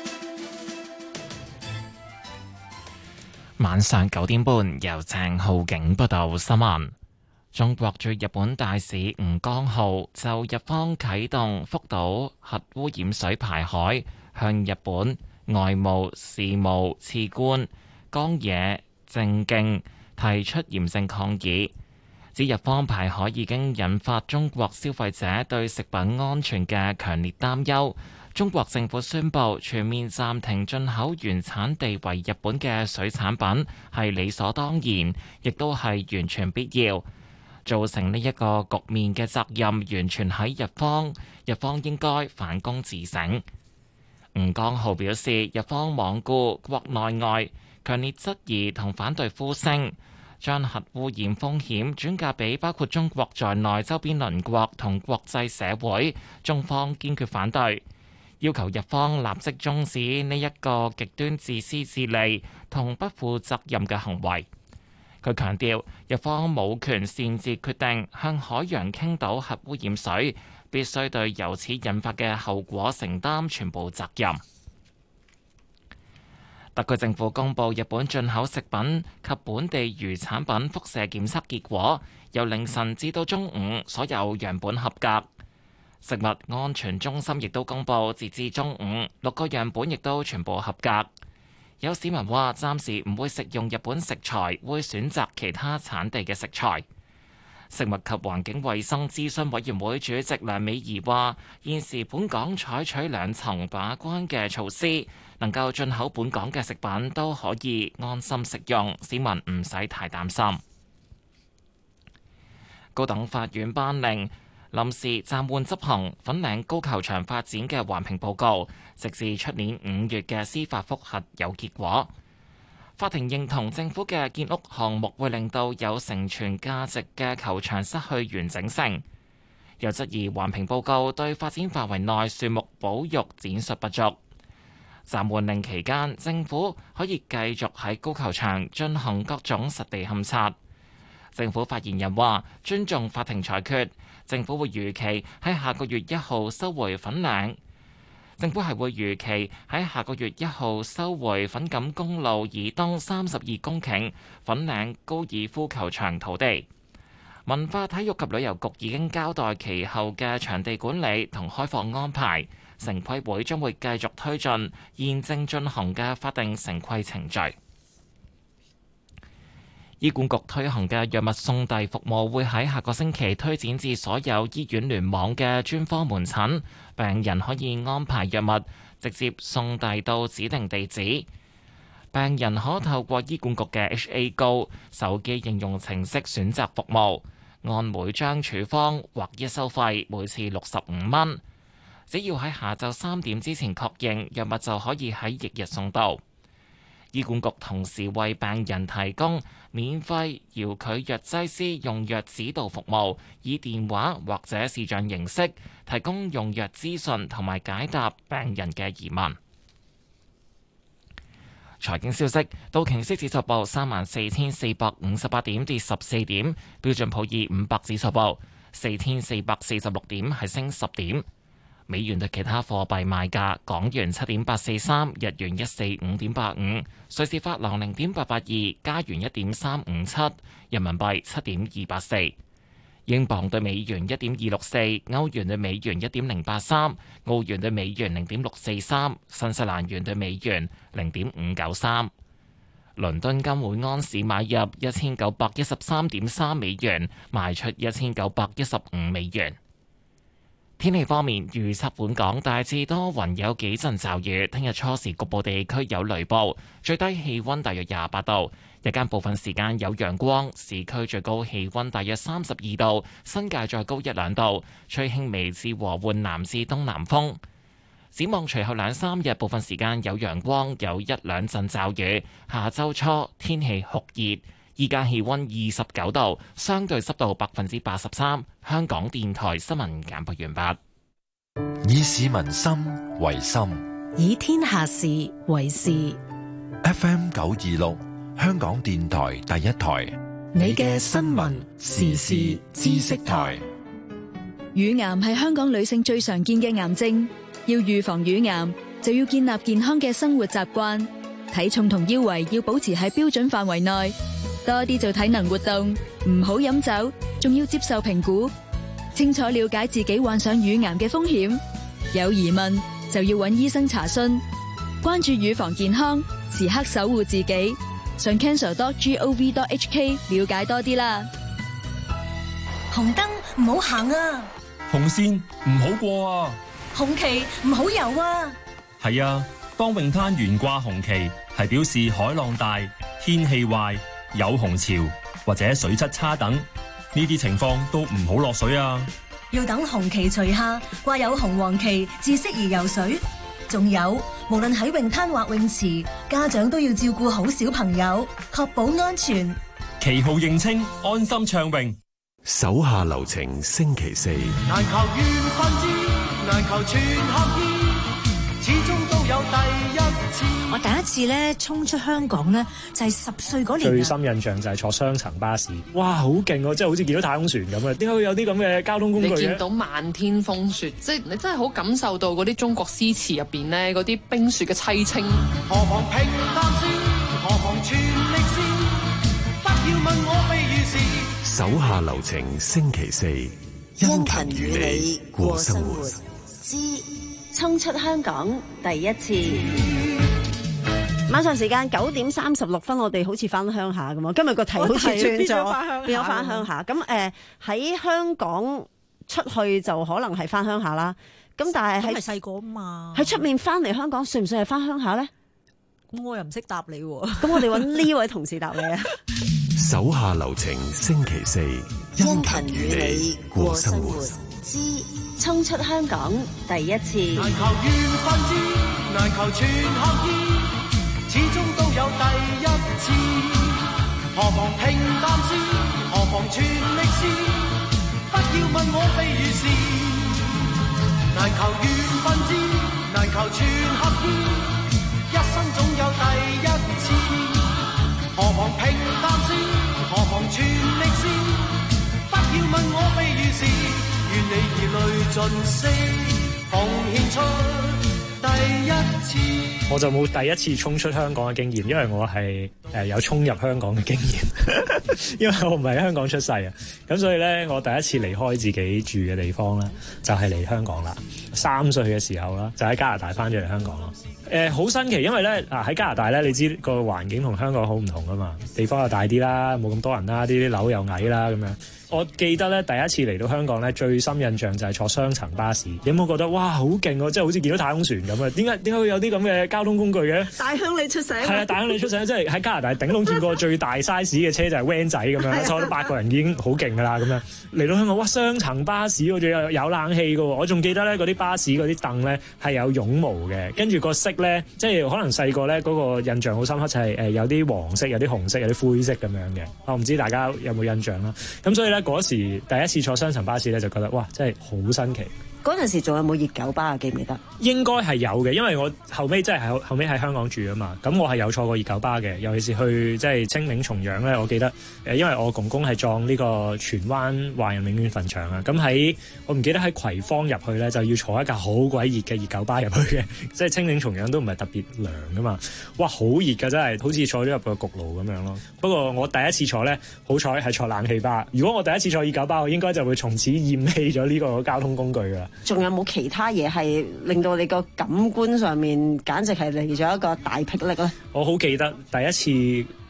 晚上九點半由鄭浩景報道新聞。中國駐日本大使吳江浩就日方啟動福島核污染水排海，向日本外務事務次官岡野正敬提出嚴正抗議。指日方排海已經引發中國消費者對食品安全嘅強烈擔憂。中國政府宣布全面暫停進口原產地為日本嘅水產品，係理所當然，亦都係完全必要。造成呢一個局面嘅責任完全喺日方，日方應該反躬自省。吳江浩表示，日方罔顧國內外強烈質疑同反對呼聲，將核污染風險轉嫁俾包括中國在內周邊鄰國同國際社會，中方堅決反對，要求日方立即終止呢一個極端自私自利同不負責任嘅行為。佢強調，日方冇權擅自決定向海洋傾倒核污染水，必須對由此引發嘅後果承擔全部責任。特區政府公布日本進口食品及本地漁產品輻射檢測結果，由凌晨至到中午，所有樣本合格。食物安全中心亦都公布，截至中午，六個樣本亦都全部合格。有市民話暫時唔會食用日本食材，會選擇其他產地嘅食材。食物及環境衛生諮詢委員會主席梁美儀話：現時本港採取兩層把關嘅措施，能夠進口本港嘅食品都可以安心食用，市民唔使太擔心。高等法院頒令臨時暫緩執行粉嶺高球場發展嘅環評報告，直至出年五月嘅司法覆核有結果。法庭認同政府嘅建屋項目會令到有承傳價值嘅球場失去完整性，又質疑環評報告對發展範圍內樹木保育展述不足。暫緩令期間，政府可以繼續喺高球場進行各種實地勘測。政府發言人話：尊重法庭裁決，政府會如期喺下個月一號收回粉嶺。政府係會如期喺下個月一號收回粉錦公路以東三十二公頃粉嶺高爾夫球場土地。文化體育及旅遊局已經交代其後嘅場地管理同開放安排，城規會將會繼續推進現正進行嘅法定城規程序。醫管局推行嘅藥物送遞服務會喺下個星期推展至所有醫院聯網嘅專科門診，病人可以安排藥物直接送遞到指定地址。病人可透過醫管局嘅 H A Go 手機應用程式選擇服務，按每張處方劃一收費，每次六十五蚊。只要喺下晝三點之前確認，藥物就可以喺翌日送到。醫管局同時為病人提供免費遙距藥劑師用藥指導服務，以電話或者視像形式提供用藥資訊同埋解答病人嘅疑問。財經消息，道瓊斯指數報三萬四千四百五十八點，跌十四點；標準普爾五百指數報四千四百四十六點，係升十點。美元對其他貨幣賣價：港元七點八四三，日元一四五點八五，瑞士法郎零點八八二，加元一點三五七，人民幣七點二八四，英鎊對美元一點二六四，歐元對美元一點零八三，澳元對美元零點六四三，新西蘭元對美元零點五九三。倫敦金每安士買入一千九百一十三點三美元，賣出一千九百一十五美元。 天氣方面，預測本港大致多雲，有幾陣驟雨。聽日初時局部地區有雷暴，最低氣溫大約廿八度。日間部分時間有陽光，市區最高氣溫大約三十二度，新界再高一兩度。吹輕微至和緩南至東南風。展望隨後兩三日，部分時間有陽光，有一兩陣驟雨。下周初天氣酷熱。依家氣溫二十九度，相對濕度百分之八十三。香港電台新聞簡報完畢。 以市民心為心， 以天下事為事。 F M 九二六，香港電台第一台， 你嘅新聞時事知識台。 乳癌係香港女性最常見嘅癌症，要預防乳癌就要建立健康嘅生活習慣，體重同腰圍要保持喺標準範圍內。多啲做體能活動，唔好飲酒，仲要接受評估，清楚了解自己患上乳癌嘅風險。有疑問就要揾醫生查詢。關注乳房健康，時刻守護自己。上 cancer dot gov dot h k 了解多啲啦。 紅燈唔好行啊！ 紅線唔好過啊！ 紅旗唔好游啊！ 係啊，當泳灘懸掛紅旗，係表示海浪大、天氣壞、有紅潮或者水質差等，呢啲情況都唔好落水啊！ 要等紅旗除下，掛有紅黃旗至適宜游水。仲有，無論喺泳灘或泳池，家長都要照顧好小朋友，確保安全。 旗號認清，安心暢泳。 手下留情，星期四。 難求緣分之，難求全合意，始終都有第一次。 我第一次咧衝出香港咧，就係十歲嗰年。 最深印象就係坐雙層巴士，哇，好勁喎！即係好似見到太空船咁啊！點解會有啲咁嘅交通工具嘅？ 你見到漫天風雪，即係你真係好感受到嗰啲中國詩詞入邊咧嗰啲冰雪嘅凄清。 何妨平淡先，何妨全力先，不要問我悲與事。 手下留情，星期四，殷勤與你過生活。 之衝出香港第一次。晚上時間九點三十六分，我哋好似翻鄉下咁啊！今日個題好似轉咗，變咗翻鄉下。咁誒喺香港出去就可能係翻鄉下啦。咁但係喺細個啊嘛， 喺出面翻嚟香港，算唔算係翻鄉下咧？ 咁我又唔識答你喎。 咁我哋揾呢位同事答你啊！ 手下留情，星期四，殷勤與你過生活。 之衝出香港第一次。 難求緣分之，難求全合意。始終都有第一次，何妨平淡先，何妨全力先，不要問我悲與事。難求緣分之，難求全合意，一生總有第一次。何妨平淡先，何妨全力先，不要問我悲與事。願你以淚盡瀉，奉獻出第一次。 我就冇第一次衝出香港嘅經驗，因為我係誒有衝入香港嘅經驗，因為我唔係喺香港出世啊，咁所以咧我第一次離開自己住嘅地方咧，就係嚟香港啦。三歲嘅時候啦，就喺加拿大翻咗嚟香港咯。誒、呃、好新奇，因為咧啊喺加拿大咧，你知個環境同香港好唔同噶嘛，地方又大啲啦，冇咁多人啦，啲樓又矮啦咁樣。我記得咧第一次嚟到香港咧，最深印象就係坐雙層巴士。有冇覺得哇好勁喎？即係好似見到太空船咁啊！點解點解會有啲咁嘅交通工具嘅？ 大鄉里出醒係啊！大鄉里出醒，即係喺加拿大頂籠見過最大 size 嘅車就係 van 仔咁樣，坐到八個人已經好勁噶啦咁樣。嚟到香港，哇！雙層巴士喎，仲有有冷氣嘅喎。我仲記得咧嗰啲巴士嗰啲凳咧係有絨毛嘅，跟住個色咧即係可能細個咧嗰個印象好深刻，就係誒有啲黃色、有啲紅色、有啲灰色咁樣嘅。我唔知大家有冇印象啦。咁所以咧嗰時第一次坐雙層巴士咧，就覺得哇，真係好新奇。 嗰陣時仲有冇熱狗巴啊？記唔記得？ 應該係有嘅，因為我後尾真係後尾喺香港住啊嘛。咁我係有坐過熱狗巴嘅，尤其是去即係清明重陽咧。我記得誒，因為我公公係葬呢個荃灣華人永遠墳場啊。咁喺我唔記得喺葵芳入去咧，就要坐一架好鬼熱嘅熱狗巴入去嘅。即係清明重陽都唔係特別涼噶嘛。哇，好熱㗎，真係好似坐咗入個焗爐咁樣咯。不過我第一次坐咧，好彩係坐冷氣巴。如果我第一次坐熱狗巴，我應該就會從此厭棄咗呢個交通工具㗎。 仲有冇其他嘢係令到你個感官上面簡直係嚟咗一個大霹靂咧？ 我好記得第一次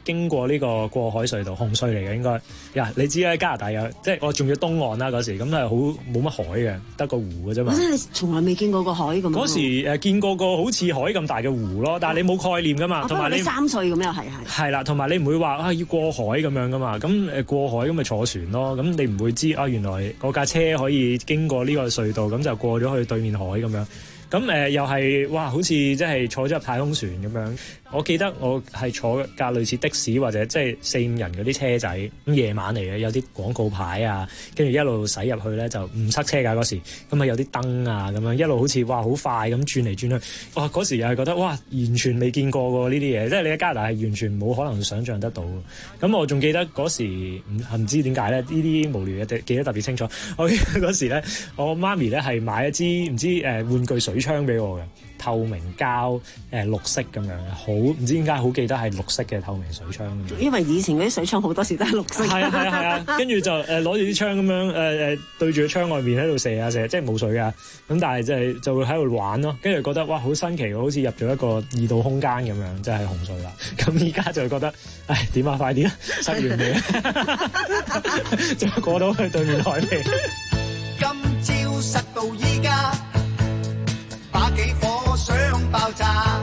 經過呢個過海隧道，紅隧嚟嘅應該。呀，你知喺加拿大有，即係我仲要東岸啦嗰時，咁係好冇乜海嘅，得個湖嘅啫嘛。 即係你從來未見過個海咁。 嗰時誒見過個好似海咁大嘅湖咯，但係你冇概念噶嘛，同埋你三歲咁又係係。 係啦，同埋你唔會話啊要過海咁樣噶嘛，咁誒過海咁咪坐船咯，咁你唔會知啊原來嗰架車可以經過呢個隧道，咁就過咗去對面海咁樣。咁誒、呃、又係哇，好似即係坐咗入太空船咁樣。我記得我係坐架類似的士或者即係四五人嗰啲車仔，咁夜晚嚟嘅，有啲廣告牌啊，跟住一路駛入去咧就唔塞車㗎嗰時，咁啊有啲燈啊咁樣，一路好似哇好快咁轉嚟轉去，哇嗰時又係覺得哇完全未見過喎呢啲嘢，即係你喺加拿大係完全冇可能想像得到。咁我仲記得嗰時唔唔知點解咧，呢啲無聊嘅記得特別清楚。我記得嗰時咧，我媽咪咧係買一支唔知誒、呃、玩具水槍俾我嘅。透明膠誒、呃、綠色咁樣嘅，好唔知點解好記得係綠色嘅透明水槍咁樣。 因為以前嗰啲水槍好多時都係綠色。 係啊係啊係啊，跟住就誒攞住啲槍咁樣誒誒對住個窗外面喺度射啊射，即係冇水㗎。咁但係即係就會喺度玩咯，跟住覺得哇好新奇，好似入咗一個異度空間咁樣，即係紅隧啦。咁而家就覺得唉點啊快啲啦，塞完未？就過到去對面海未？ 今朝塞到依家。把幾火想爆炸，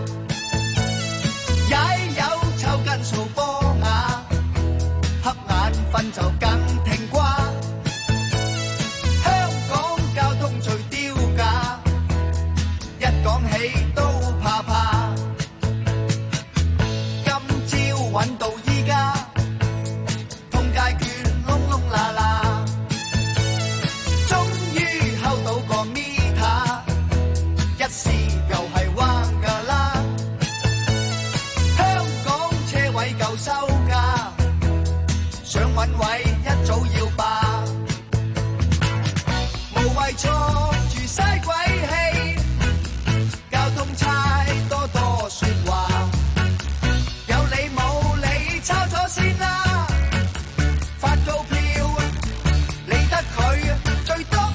也有抽筋掃波牙，瞌眼瞓就更聽瓜。香港交通最丟架，一講起都怕怕。今朝揾到依家，通街券窿窿罅罅，終於睺到個咪。一試又係彎㗎啦，香港車位夠收價，想揾位一早要霸，無謂坐住嘥鬼氣，交通差多多説話，有理冇理抄咗先啦，發告票理得佢最多。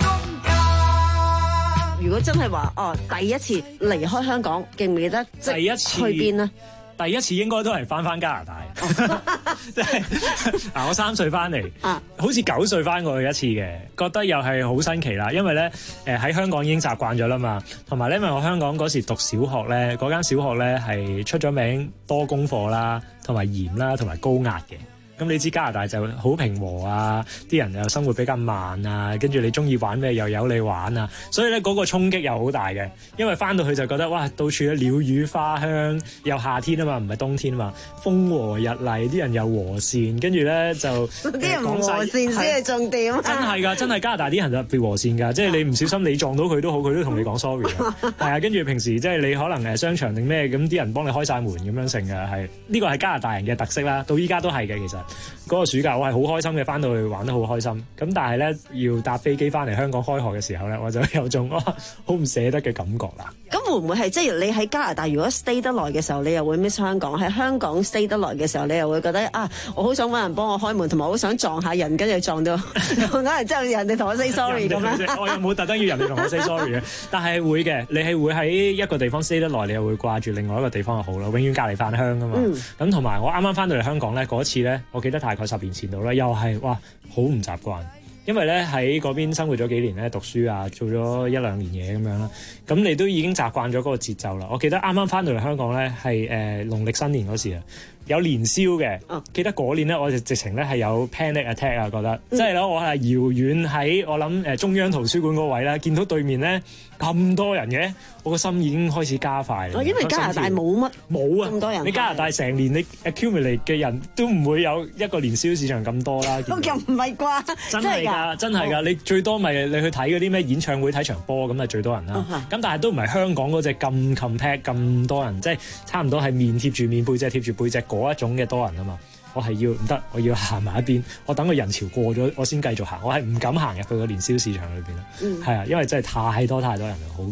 如果真係話哦，第一次離開香港，記唔記得？ 第一次去邊呢？ 第一次應該都係翻返加拿大，即係嗱，我三歲翻嚟， 啊、 好似九歲翻過去一次嘅，覺得又係好新奇啦。因為咧，誒喺香港已經習慣咗啦嘛，同埋咧，因為我香港嗰時讀小學咧，嗰間小學咧係出咗名多功課啦，同埋嚴啦，同埋高壓嘅。咁你知加拿大就好平和啊，啲人又生活比較慢啊，跟住你中意玩咩又有你玩啊，所以咧嗰個衝擊又好大嘅，因為翻到去就覺得哇，到處嘅鳥語花香，又夏天啊嘛，唔係冬天啊嘛，風和日麗，啲人又和善，跟住咧就啲人和善先係重點啊！ 真係㗎，真係加拿大啲人特別和善㗎，即係你唔小心你撞到佢都好，佢都同你講 sorry 啊，係啊，跟住平時即係你可能誒商場定咩咁，啲人幫你開晒門咁樣成㗎，係呢個係加拿大人嘅特色啦，到依家都係嘅其實。嗰個暑假我係好開心嘅，翻到去玩得好開心。咁但係咧要搭飛機翻嚟香港開學嘅時候咧，我就有種哇好唔捨得嘅感覺啦。 咁會唔會係即係你喺加拿大如果 stay 得耐嘅時候，你又會 miss 香港？喺香港 stay 得耐嘅時候，你又會覺得啊，我好想揾人幫我開門，同埋好想撞下人，跟住撞到撞到人之後，人哋同我 say sorry 咁樣。 我又冇特登要人哋同我 say sorry 嘅，但係會嘅。你係會喺一個地方 stay 得耐，你又會掛住另外一個地方就好啦。永遠隔離飯香㗎嘛。咁同埋我啱啱翻到嚟香港咧，嗰次咧，我記得大概十年前度咧，又係哇好唔習慣。因為咧喺嗰邊生活咗幾年咧，讀書啊，做咗一兩年嘢咁樣啦，咁你都已經習慣咗嗰個節奏啦。我記得啱啱翻到嚟香港咧，係誒農曆新年嗰時啊，有年宵嘅。 哦、 記得嗰年咧，我就直情咧係有 panic attack 啊，覺得、嗯、即係咧我係遙遠喺我諗誒中央圖書館嗰位咧，見到對面咧咁多人嘅，我個心已經開始加快。 哦，因為加拿大冇乜冇啊咁多人， 你加拿大成年你 accumulate 嘅人都唔會有一個年宵市場咁多啦。 咁又唔係啩？ 真係㗎，真係㗎！哦、你最多咪你去睇嗰啲咩演唱會睇場波咁啊，最多人啦。咁、嗯、但係都唔係香港嗰隻咁 compact 咁多人，即係差唔多係面貼住面背脊貼住背脊嗰一種嘅多人啊嘛。我係要唔得，我要行埋一邊，我等個人潮過咗，我先繼續行。我係唔敢行入去個年宵市場裏邊啦。係啊、嗯，因為真係太多太多人啦，好驚。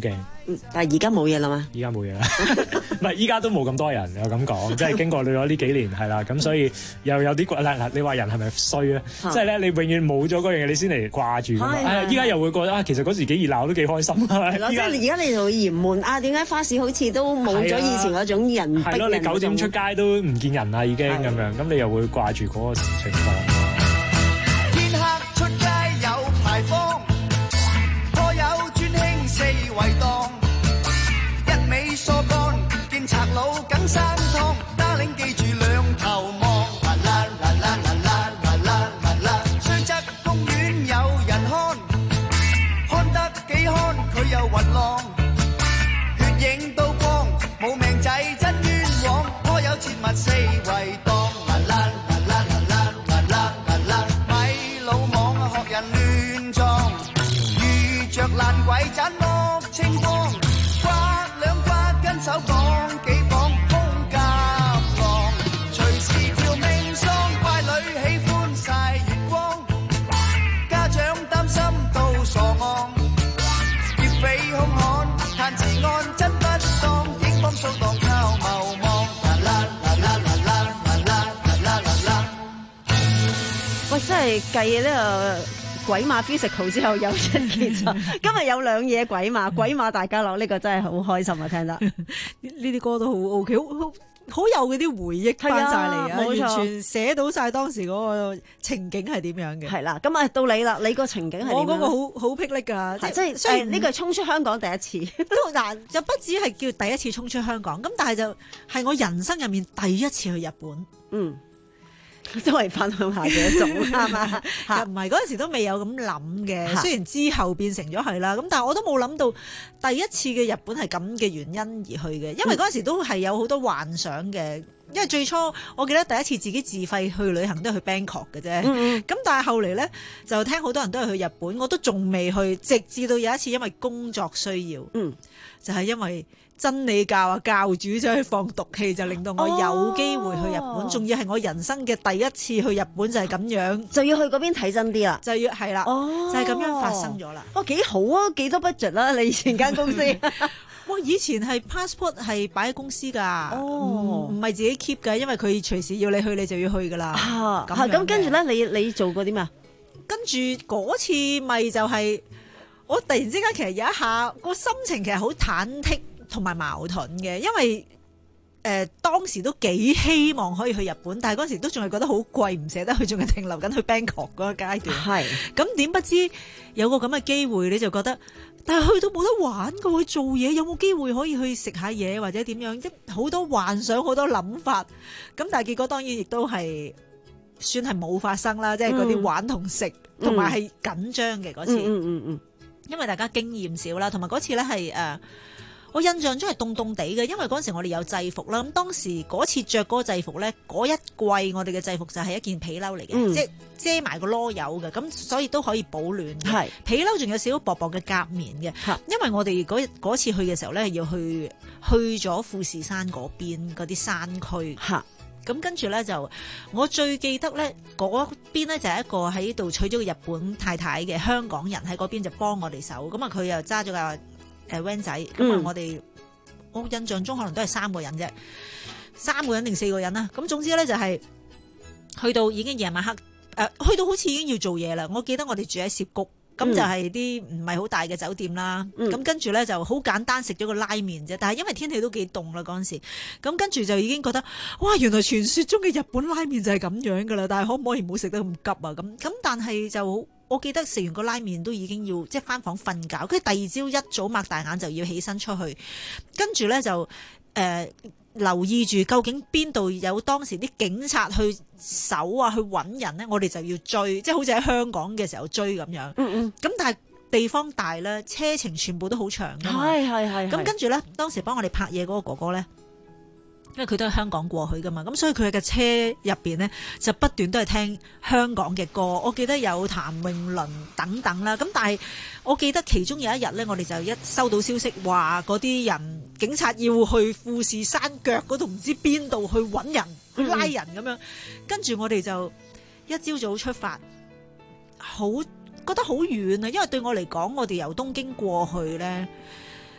嗯，但係而家冇嘢啦嘛？ 依家冇嘢啦，唔係依家都冇咁多人，我咁講，即係經過咗呢幾年係啦，咁所以又有啲嗱嗱，你話人係咪衰咧？即係咧，你永遠冇咗嗰樣嘢，你先嚟掛住㗎嘛。係依家又會覺得啊，其實嗰時幾熱鬧都幾開心係咪？ 係咯，即係而家你就會嫌悶啊？點解花市好似都冇咗以前嗰種人逼人？ 係咯，你九點出街都唔見人啦，已經咁樣，咁你又會掛住嗰個情況。 天黑出街有牌坊，頗有專興四圍檔，一味梳乾，見賊佬緊生湯，打領記住兩頭望，啦啦啦啦啦啦啦啦啦啦，雖則公園有人看，看得幾看佢又暈浪，血影刀光，冇命仔真冤枉，頗有切勿四圍檔，啦啦啦啦啦啦啦啦啦啦，咪魯莽學人亂撞，遇着爛鬼盞惡清光，刮兩刮跟手講幾講空夾浪，隨時條命喪，乖女喜歡曬月光，家長擔心到傻昂，劫匪兇悍彈治安真不當，警方掃蕩靠謀望，啦啦啦啦啦啦啦啦啦啦啦。 喂，真係計呢個鬼馬 physical 之後有出結咗，今日有兩嘢鬼馬，鬼馬大家樂呢個真係好開心啊！聽得呢啲歌都好 OK，好好好有嗰啲回憶翻晒嚟啊！ 冇錯， 完全寫到晒當時嗰個情景係點樣嘅。 係啦，咁啊到你啦，你個情景係點樣？ 我嗰個好好霹靂㗎，即係雖然呢個係衝出香港第一次， 都嗱就不止係叫第一次衝出香港，咁但係就係我人生入面第一次去日本。 嗯。都係分享下嘅一種係嘛？ 又唔係嗰陣時都未有咁諗嘅，雖然之後變成咗係啦，咁但係我都冇諗到第一次嘅日本係咁嘅原因而去嘅，因為嗰陣時都係有好多幻想嘅。因為最初我記得第一次自己自費去旅行都係去 Bangkok 嘅啫，咁、嗯嗯、但係後嚟咧就聽好多人都係去日本，我都仲未去，直至到有一次因為工作需要，嗯、就係因為真理教啊教主走去放毒氣，就令到我有機會去日本，仲、哦、要係我人生嘅第一次去日本，就係咁樣， 就要去嗰邊睇真啲啦， 就要係啦，哦、就係咁樣發生咗啦。 哇，幾好啊，幾多 budget 啦，你以前間公司。 哇！以前係 passport 係擺喺公司㗎，唔唔係自己 keep 㗎，因為佢隨時要你去，你就要去㗎啦。 啊，咁跟住咧，你你做過啲咩啊？ 跟住嗰次咪就係、是、我突然之間其實有一下個心情其實好忐忑同埋矛盾嘅，因為誒、呃、當時都幾希望可以去日本，但係嗰時都仲係覺得好貴，唔捨得去，仲係停留緊去 Bangkok 嗰個階段。係咁點不知有個咁嘅機會，你就覺得。但係去到冇得玩㗎，去做嘢有冇機會可以去食下嘢或者點樣？即好多幻想，好多諗法。咁但係結果當然亦都係算係冇發生啦，即係嗰啲玩同食，同埋係緊張嘅嗰次。嗯嗯嗯嗯，因為大家經驗少啦，同埋嗰次咧係誒。我印象中係凍凍地嘅，因為嗰陣時我哋有制服啦。咁當時嗰次着嗰個制服咧，嗰一季我哋嘅制服就係一件皮褸嚟嘅，嗯、即係遮埋個囉柚嘅，咁所以都可以保暖。係皮褸仲有少少薄薄嘅夾棉嘅，因為我哋嗰嗰次去嘅時候咧，要去去咗富士山嗰邊嗰啲山區。嚇咁跟住咧就，我最記得咧嗰邊咧就係一個喺度娶咗個日本太太嘅香港人喺嗰邊就幫我哋手，咁啊佢又揸咗架誒 van 仔，咁啊我哋我印象中可能都係三個人啫，三個人定四個人啦。咁總之咧就係去到已經夜晚黑，誒、呃、去到好似已經要做嘢啦。我記得我哋住喺涉谷，咁就係啲唔係好大嘅酒店啦。咁、嗯、跟住咧就好簡單食咗個拉麵啫。但係因為天氣都幾凍啦嗰陣時，咁跟住就已經覺得哇，原來傳說中嘅日本拉麵就係咁樣噶啦。但係可唔可以唔好食得咁急啊？咁咁但係就。我記得食完個拉麵都已經要即係返房瞓覺，跟住第二朝一早擘大眼就要起身出去，跟住咧就誒、呃、留意住究竟邊度有當時啲警察去搜啊，去揾人咧，我哋就要追，即係好似喺香港嘅時候追咁樣。嗯嗯。咁但係地方大咧，車程全部都好長㗎嘛。係係係。咁跟住咧，當時幫我哋拍嘢嗰個哥哥咧。因為佢都係香港過去噶嘛，咁所以佢嘅車入邊呢，就不斷都係聽香港嘅歌。我記得有譚詠麟等等啦，咁但係我記得其中有一日呢，我哋就一收到消息話嗰啲人警察要去富士山腳嗰度唔知邊度去揾人、嗯、拉人咁樣，跟住我哋就一朝早出發，好覺得好遠啊，因為對我嚟講，我哋由東京過去呢。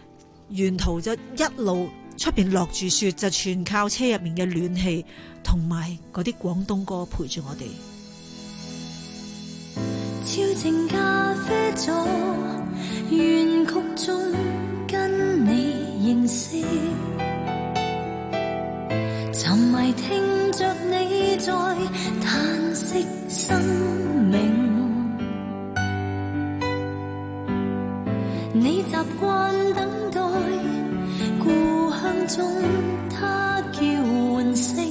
沿途就一路出邊落住雪，就全靠車入面嘅暖氣同埋嗰啲廣東歌陪住我哋。 超靜咖啡座，原曲中跟你認識，沉迷聽着你在嘆息生命。你習慣等待故鄉中他叫喚聲，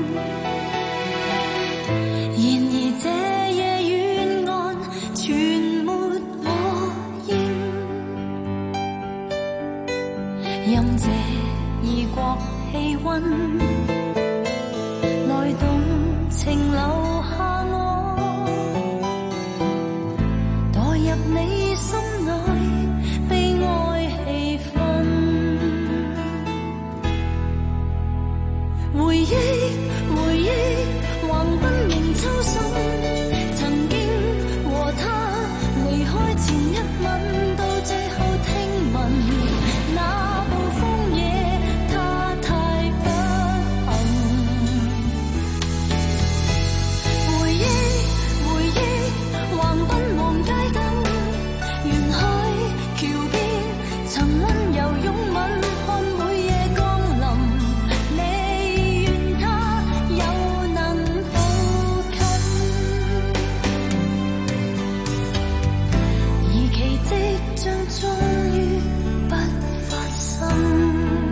然而這夜遠岸全沒我應，任這異國氣溫來動情留下我，墮入你心內回憶回憶橫奔迎秋深，曾經和他離開前一吻，到最後聽聞那暴風夜他太不幸。回憶回憶橫奔望街燈，沿海橋邊曾溫柔擁吻，看每夜降臨。將終於不發生。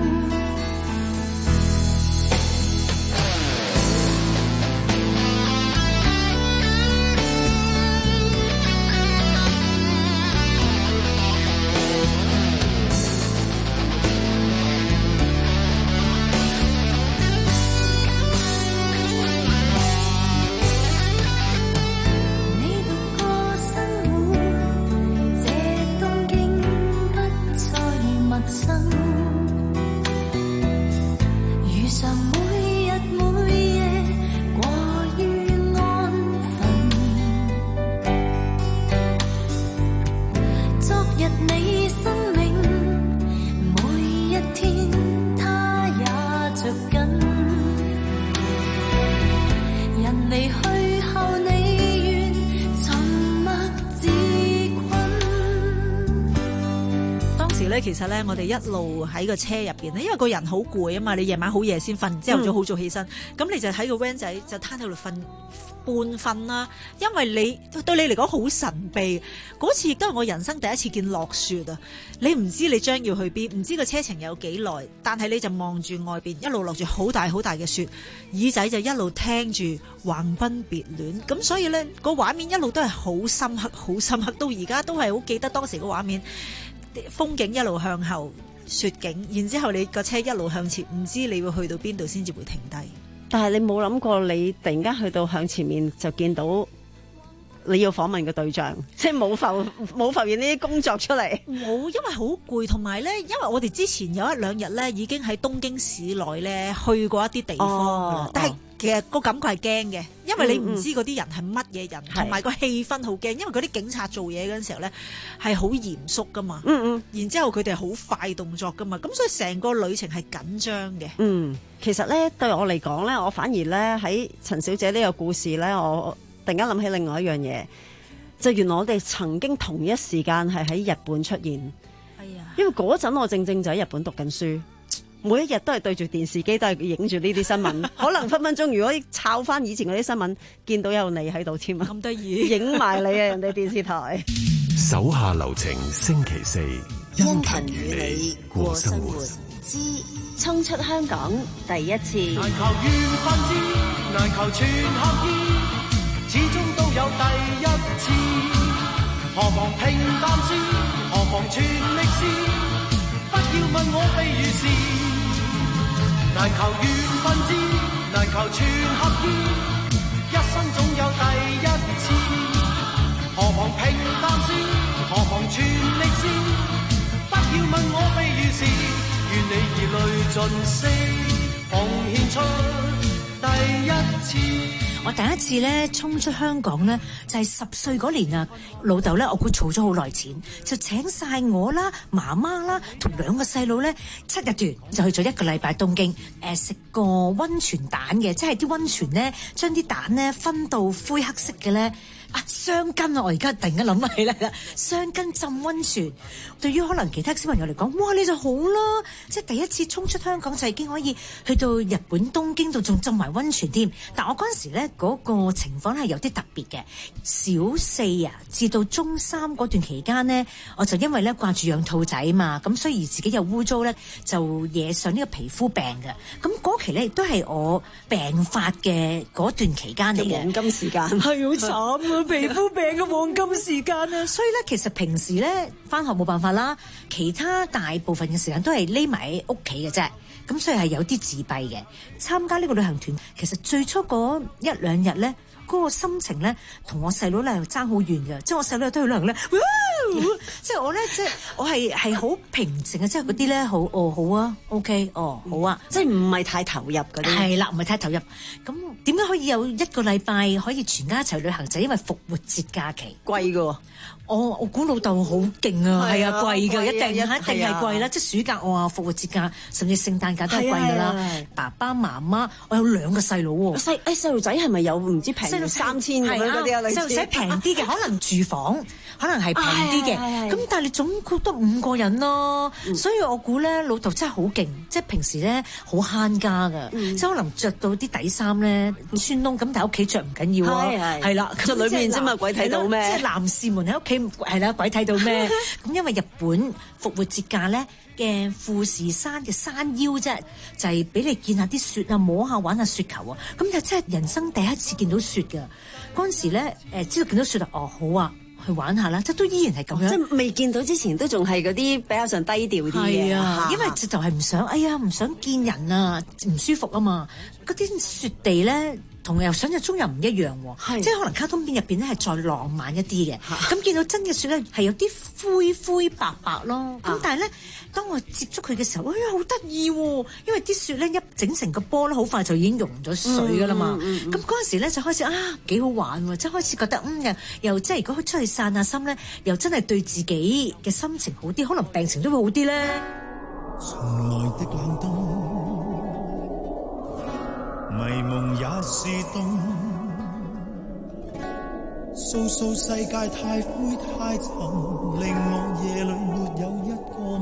其實咧，我哋一路喺個車入邊咧，因為個人好攰啊嘛，你夜晚好夜先瞓，朝頭早好早起身，咁、嗯、你就喺個 van 仔就攤喺度瞓半瞓啦。因為你對你嚟講好神秘，嗰次亦都係我人生第一次見落雪啊！你唔知你將要去邊，唔知個車程有幾耐，但係你就望住外邊一路落住好大好大嘅雪，耳仔就一路聽住橫奔別戀，咁所以咧個畫面一路都係好深刻，好深刻，到而家都係好記得當時個畫面。風景一路向後，雪景，然之後你個車一路向前，唔知你會去到邊度先至會停低。 但係你冇諗過，你突然間去到向前面就見到你要訪問嘅對象，即係冇浮冇浮現呢啲工作出嚟。 冇，因為好攰，同埋咧，因為我哋之前有一兩日咧已經喺東京市內咧去過一啲地方㗎啦，哦、但係。其實個感覺係驚嘅，因為你唔知嗰啲人係乜嘢人，同埋個氣氛好驚，因為嗰啲警察做嘢嗰陣時候咧係好嚴肅噶嘛，嗯嗯，然之後佢哋係好快動作噶嘛，咁所以成個旅程係緊張嘅。嗯， 其實咧對我嚟講咧，我反而咧喺陳小姐呢個故事咧，我突然間諗起另外一樣嘢，就原來我哋曾經同一時間係喺日本出現。哎呀，因為嗰陣我正正就喺日本讀緊書。每一日都係對住電視機，都係影住呢啲新聞。可能分分鐘，如果抄翻以前嗰啲新聞，見到有你喺度添啊！咁得意，影埋你啊！人哋電視台。 手下留情，星期四，殷勤與你過生活。 之衝出香港第一次。 難求緣分之，難求全合意，始終都有第一次。何妨平淡之，何妨全力試，不要問我悲與事。難求緣分之，難求全合意，一生總有第一次。何妨平淡之，何妨全力試，不要問我悲與事，願你以淚盡瘁，奉獻出第一次。 我第一次咧衝出香港咧，就係十歲嗰年啊！老豆咧，我估儲咗好耐錢，就請晒我啦、媽媽啦同兩個細佬咧七日團，就去咗一個禮拜東京。誒、呃、食個溫泉蛋嘅，即係啲溫泉咧將啲蛋咧分到灰黑色嘅咧。啊，雙根啊！我而家突然間諗起嚟啦，雙根浸溫泉，對於可能其他小朋友嚟講，哇你就好啦，即係第一次衝出香港就已經可以去到日本東京度，仲浸埋溫泉添。但我嗰陣時咧嗰個情況係有啲特別嘅，小四啊至到中三嗰段期間呢，我就因為咧掛住養兔仔嘛，咁所以自己又污糟咧，就惹上呢個皮膚病嘅。咁嗰期咧亦都係我病發嘅嗰段期間嚟嘅黃金時間， 係好慘啊！皮膚病嘅黃金時間啊，所以咧其實平時咧返學冇辦法啦，其他大部分嘅時間都係匿埋喺屋企嘅啫，咁所以係有啲自閉嘅。參加呢個旅行團，其實最初嗰一兩日咧，嗰、嗰個心情咧，同我細佬咧又爭好遠嘅，即係我細佬都去旅行咧，即係我咧，即係我係係好平靜啊，即係嗰啲咧好哦好啊 ，OK 哦好啊， 即係唔係太投入嗰啲， 係啦，唔係太投入。咁點解可以有一個禮拜可以全家一齊旅行？就係因為復活節假期貴嘅。 我我估老豆好勁啊，係啊，貴㗎，一定一定係貴啦。即係暑假我話復活節假，甚至聖誕假都係貴㗎啦。爸爸媽媽，我有兩個細佬喎。 細誒細路仔係咪有唔知平到三千咁樣嗰啲啊？ 細路仔平啲嘅，可能住房可能係平啲嘅。咁但係你總共得五個人咯，所以我估咧老豆真係好勁，即係平時咧好慳家㗎，即係可能着到啲底衫咧穿窿咁，但係屋企着唔緊要啊，係啦， 着裏面啫嘛，鬼睇到咩？ 即係男士們喺屋企。係啦，鬼睇到咩？咁因為日本復活節假咧嘅富士山嘅山腰啫，就係、是、俾你見下啲雪啊，摸下玩下雪球啊，咁就真係人生第一次見到雪㗎。嗰陣時咧，誒知道見到雪啊，哦好啊，去玩下啦，即係都依然係咁樣。 哦、即係未見到之前都仲係嗰啲比較上低調啲嘅。係啊， 因為直頭係唔想，哎呀唔想見人啊，唔舒服啊嘛。嗰啲雪地咧。同又想像中又唔一樣喎，即係可能卡通片入邊咧係再浪漫一啲嘅，咁見到真嘅雪咧係有啲灰灰白白咯，咁、啊、但係咧當我接觸佢嘅時候，哎呀好得意喎，因為啲雪咧一整成個波咧好快就已經溶咗水噶啦嘛，咁嗰陣時咧就開始啊幾好玩喎，即係開始覺得嗯又又即係如果佢出去散下心咧，又真係對自己嘅心情好啲，可能病情都會好啲咧。 從來的冷冬迷夢也是冬，訴訴世界太灰太沉，令我夜裏沒有一個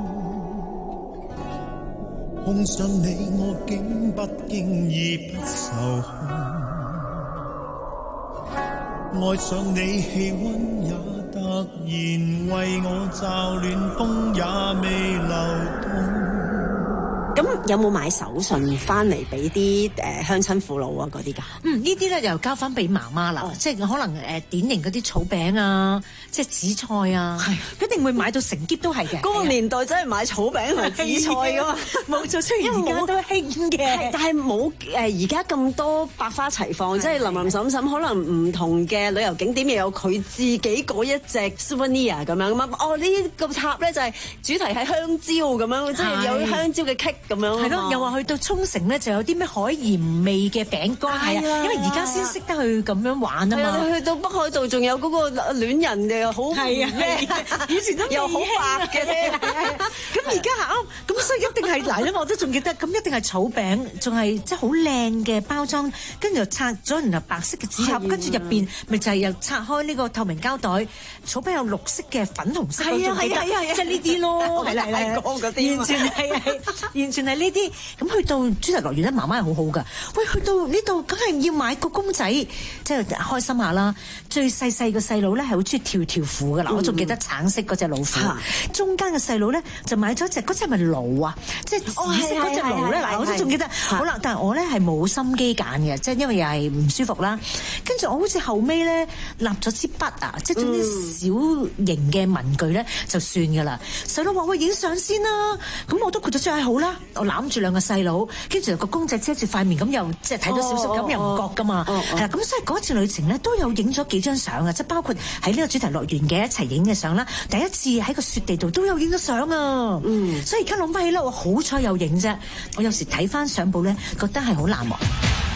夢。碰上你我竟不經意不受控，愛上你氣溫也突然為我驟暖，風也未流動。 咁有冇買手信翻嚟俾啲誒鄉親父老啊嗰啲㗎？ 嗯，呢啲咧又交翻俾媽媽啦，哦、即係可能誒、呃、典型嗰啲草餅啊，即係紫菜啊，係一定會買到成篋都係嘅。 嗰個年代真係買草餅同埋紫菜㗎嘛， 冇錯，雖然而家都興嘅， 但係冇誒而家咁多百花齊放，即係林林沈沈，可能唔同嘅旅遊景點又有佢自己嗰一隻 souvenir 咁樣咁啊。哦，呢、呢個塔咧就係主題係香蕉咁樣，即係有香蕉嘅 cake。咁樣係咯，又話去到沖繩咧，就有啲咩海鹽味嘅餅乾，係啊，因為而家先識得去咁樣玩啊嘛。你去到北海道，仲有嗰個戀人嘅好係啊，以前都又好白嘅咧。 咁而家啱，咁所以一定係嗱，因為我都仲記得，咁一定係草餅，仲係即係好靚嘅包裝，跟住又拆咗，然後白色嘅紙盒，跟住入邊咪就係又拆開呢個透明膠袋，草餅有綠色嘅、粉紅色嗰種，係啊係啊，即係呢啲咯，係啦係啦，完全係係。完全係呢啲，咁去到主題樂園咧，媽媽係好好㗎。喂，去到呢度梗係要買個公仔，即係開心下啦。最細細個細佬咧係好中意跳跳虎㗎啦，嗯、我仲記得橙色嗰隻老虎。啊、中間嘅細佬咧就買咗隻，嗰隻係咪驢啊？即係紫色嗰隻驢咧。嗱，我都仲記得。好啦，但係我咧係冇心機揀嘅，即係因為又係唔舒服啦。跟住我好似後尾咧立咗支筆啊，即係總之小型嘅文具咧就算㗎啦。細佬話：喂，影相先啦。咁我都覺得真係好啦。我攬住兩個細佬，跟住個公仔遮住塊面，咁又即係睇到少少，咁、哦、又唔覺噶嘛。係啦、哦，咁、哦、所以嗰次旅程咧都有影咗幾張相啊，即係包括喺呢個主題樂園嘅一齊影嘅相啦。第一次喺個雪地度都有影咗相啊。嗯，所以而家諗翻起咧，我好彩有影啫。我有時睇翻相簿咧，覺得係好難忘。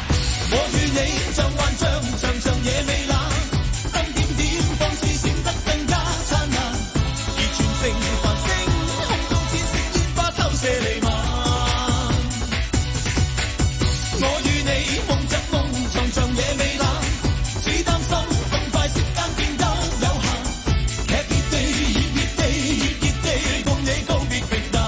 我與你像幻象，長長夜未冷，燈點點放肆閃得更加燦爛，而全城繁星，空中千色煙花偷射彌漫。我與你夢着夢，長長夜未冷，只擔心咁快時間變得有限，劇烈地熱烈地熱熱地共你告別平淡。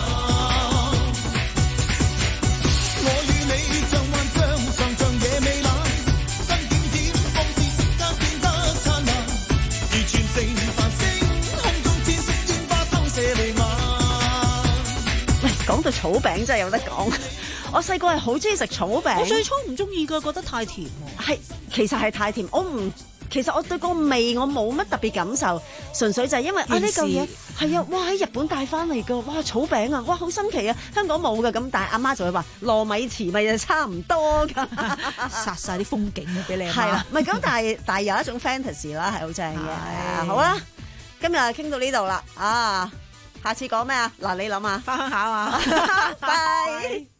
我與你像幻象，長長夜未冷，燈點點放肆時間變得燦爛，而全城繁星，空中千色煙花偷射彌漫。 喂，講到草餅真係有得講。我細個係好中意食草餅， 我最初唔中意㗎，覺得太甜喎。 係，其實係太甜。我唔，其實我對個味我冇乜特別感受，純粹就係因為啊呢嚿嘢係啊，哇喺日本帶翻嚟㗎，哇草餅啊，哇好新奇啊，香港冇㗎。咁但係阿媽就會話糯米糍咪就差唔多㗎， 殺晒啲風景啊俾你。 係啦，唔係咁，但係但係有一種 fantasy 啦，係好正嘅。好啦，今日傾到呢度啦，啊，下次講咩啊？嗱，你諗下， 翻鄉下啊嘛， 拜。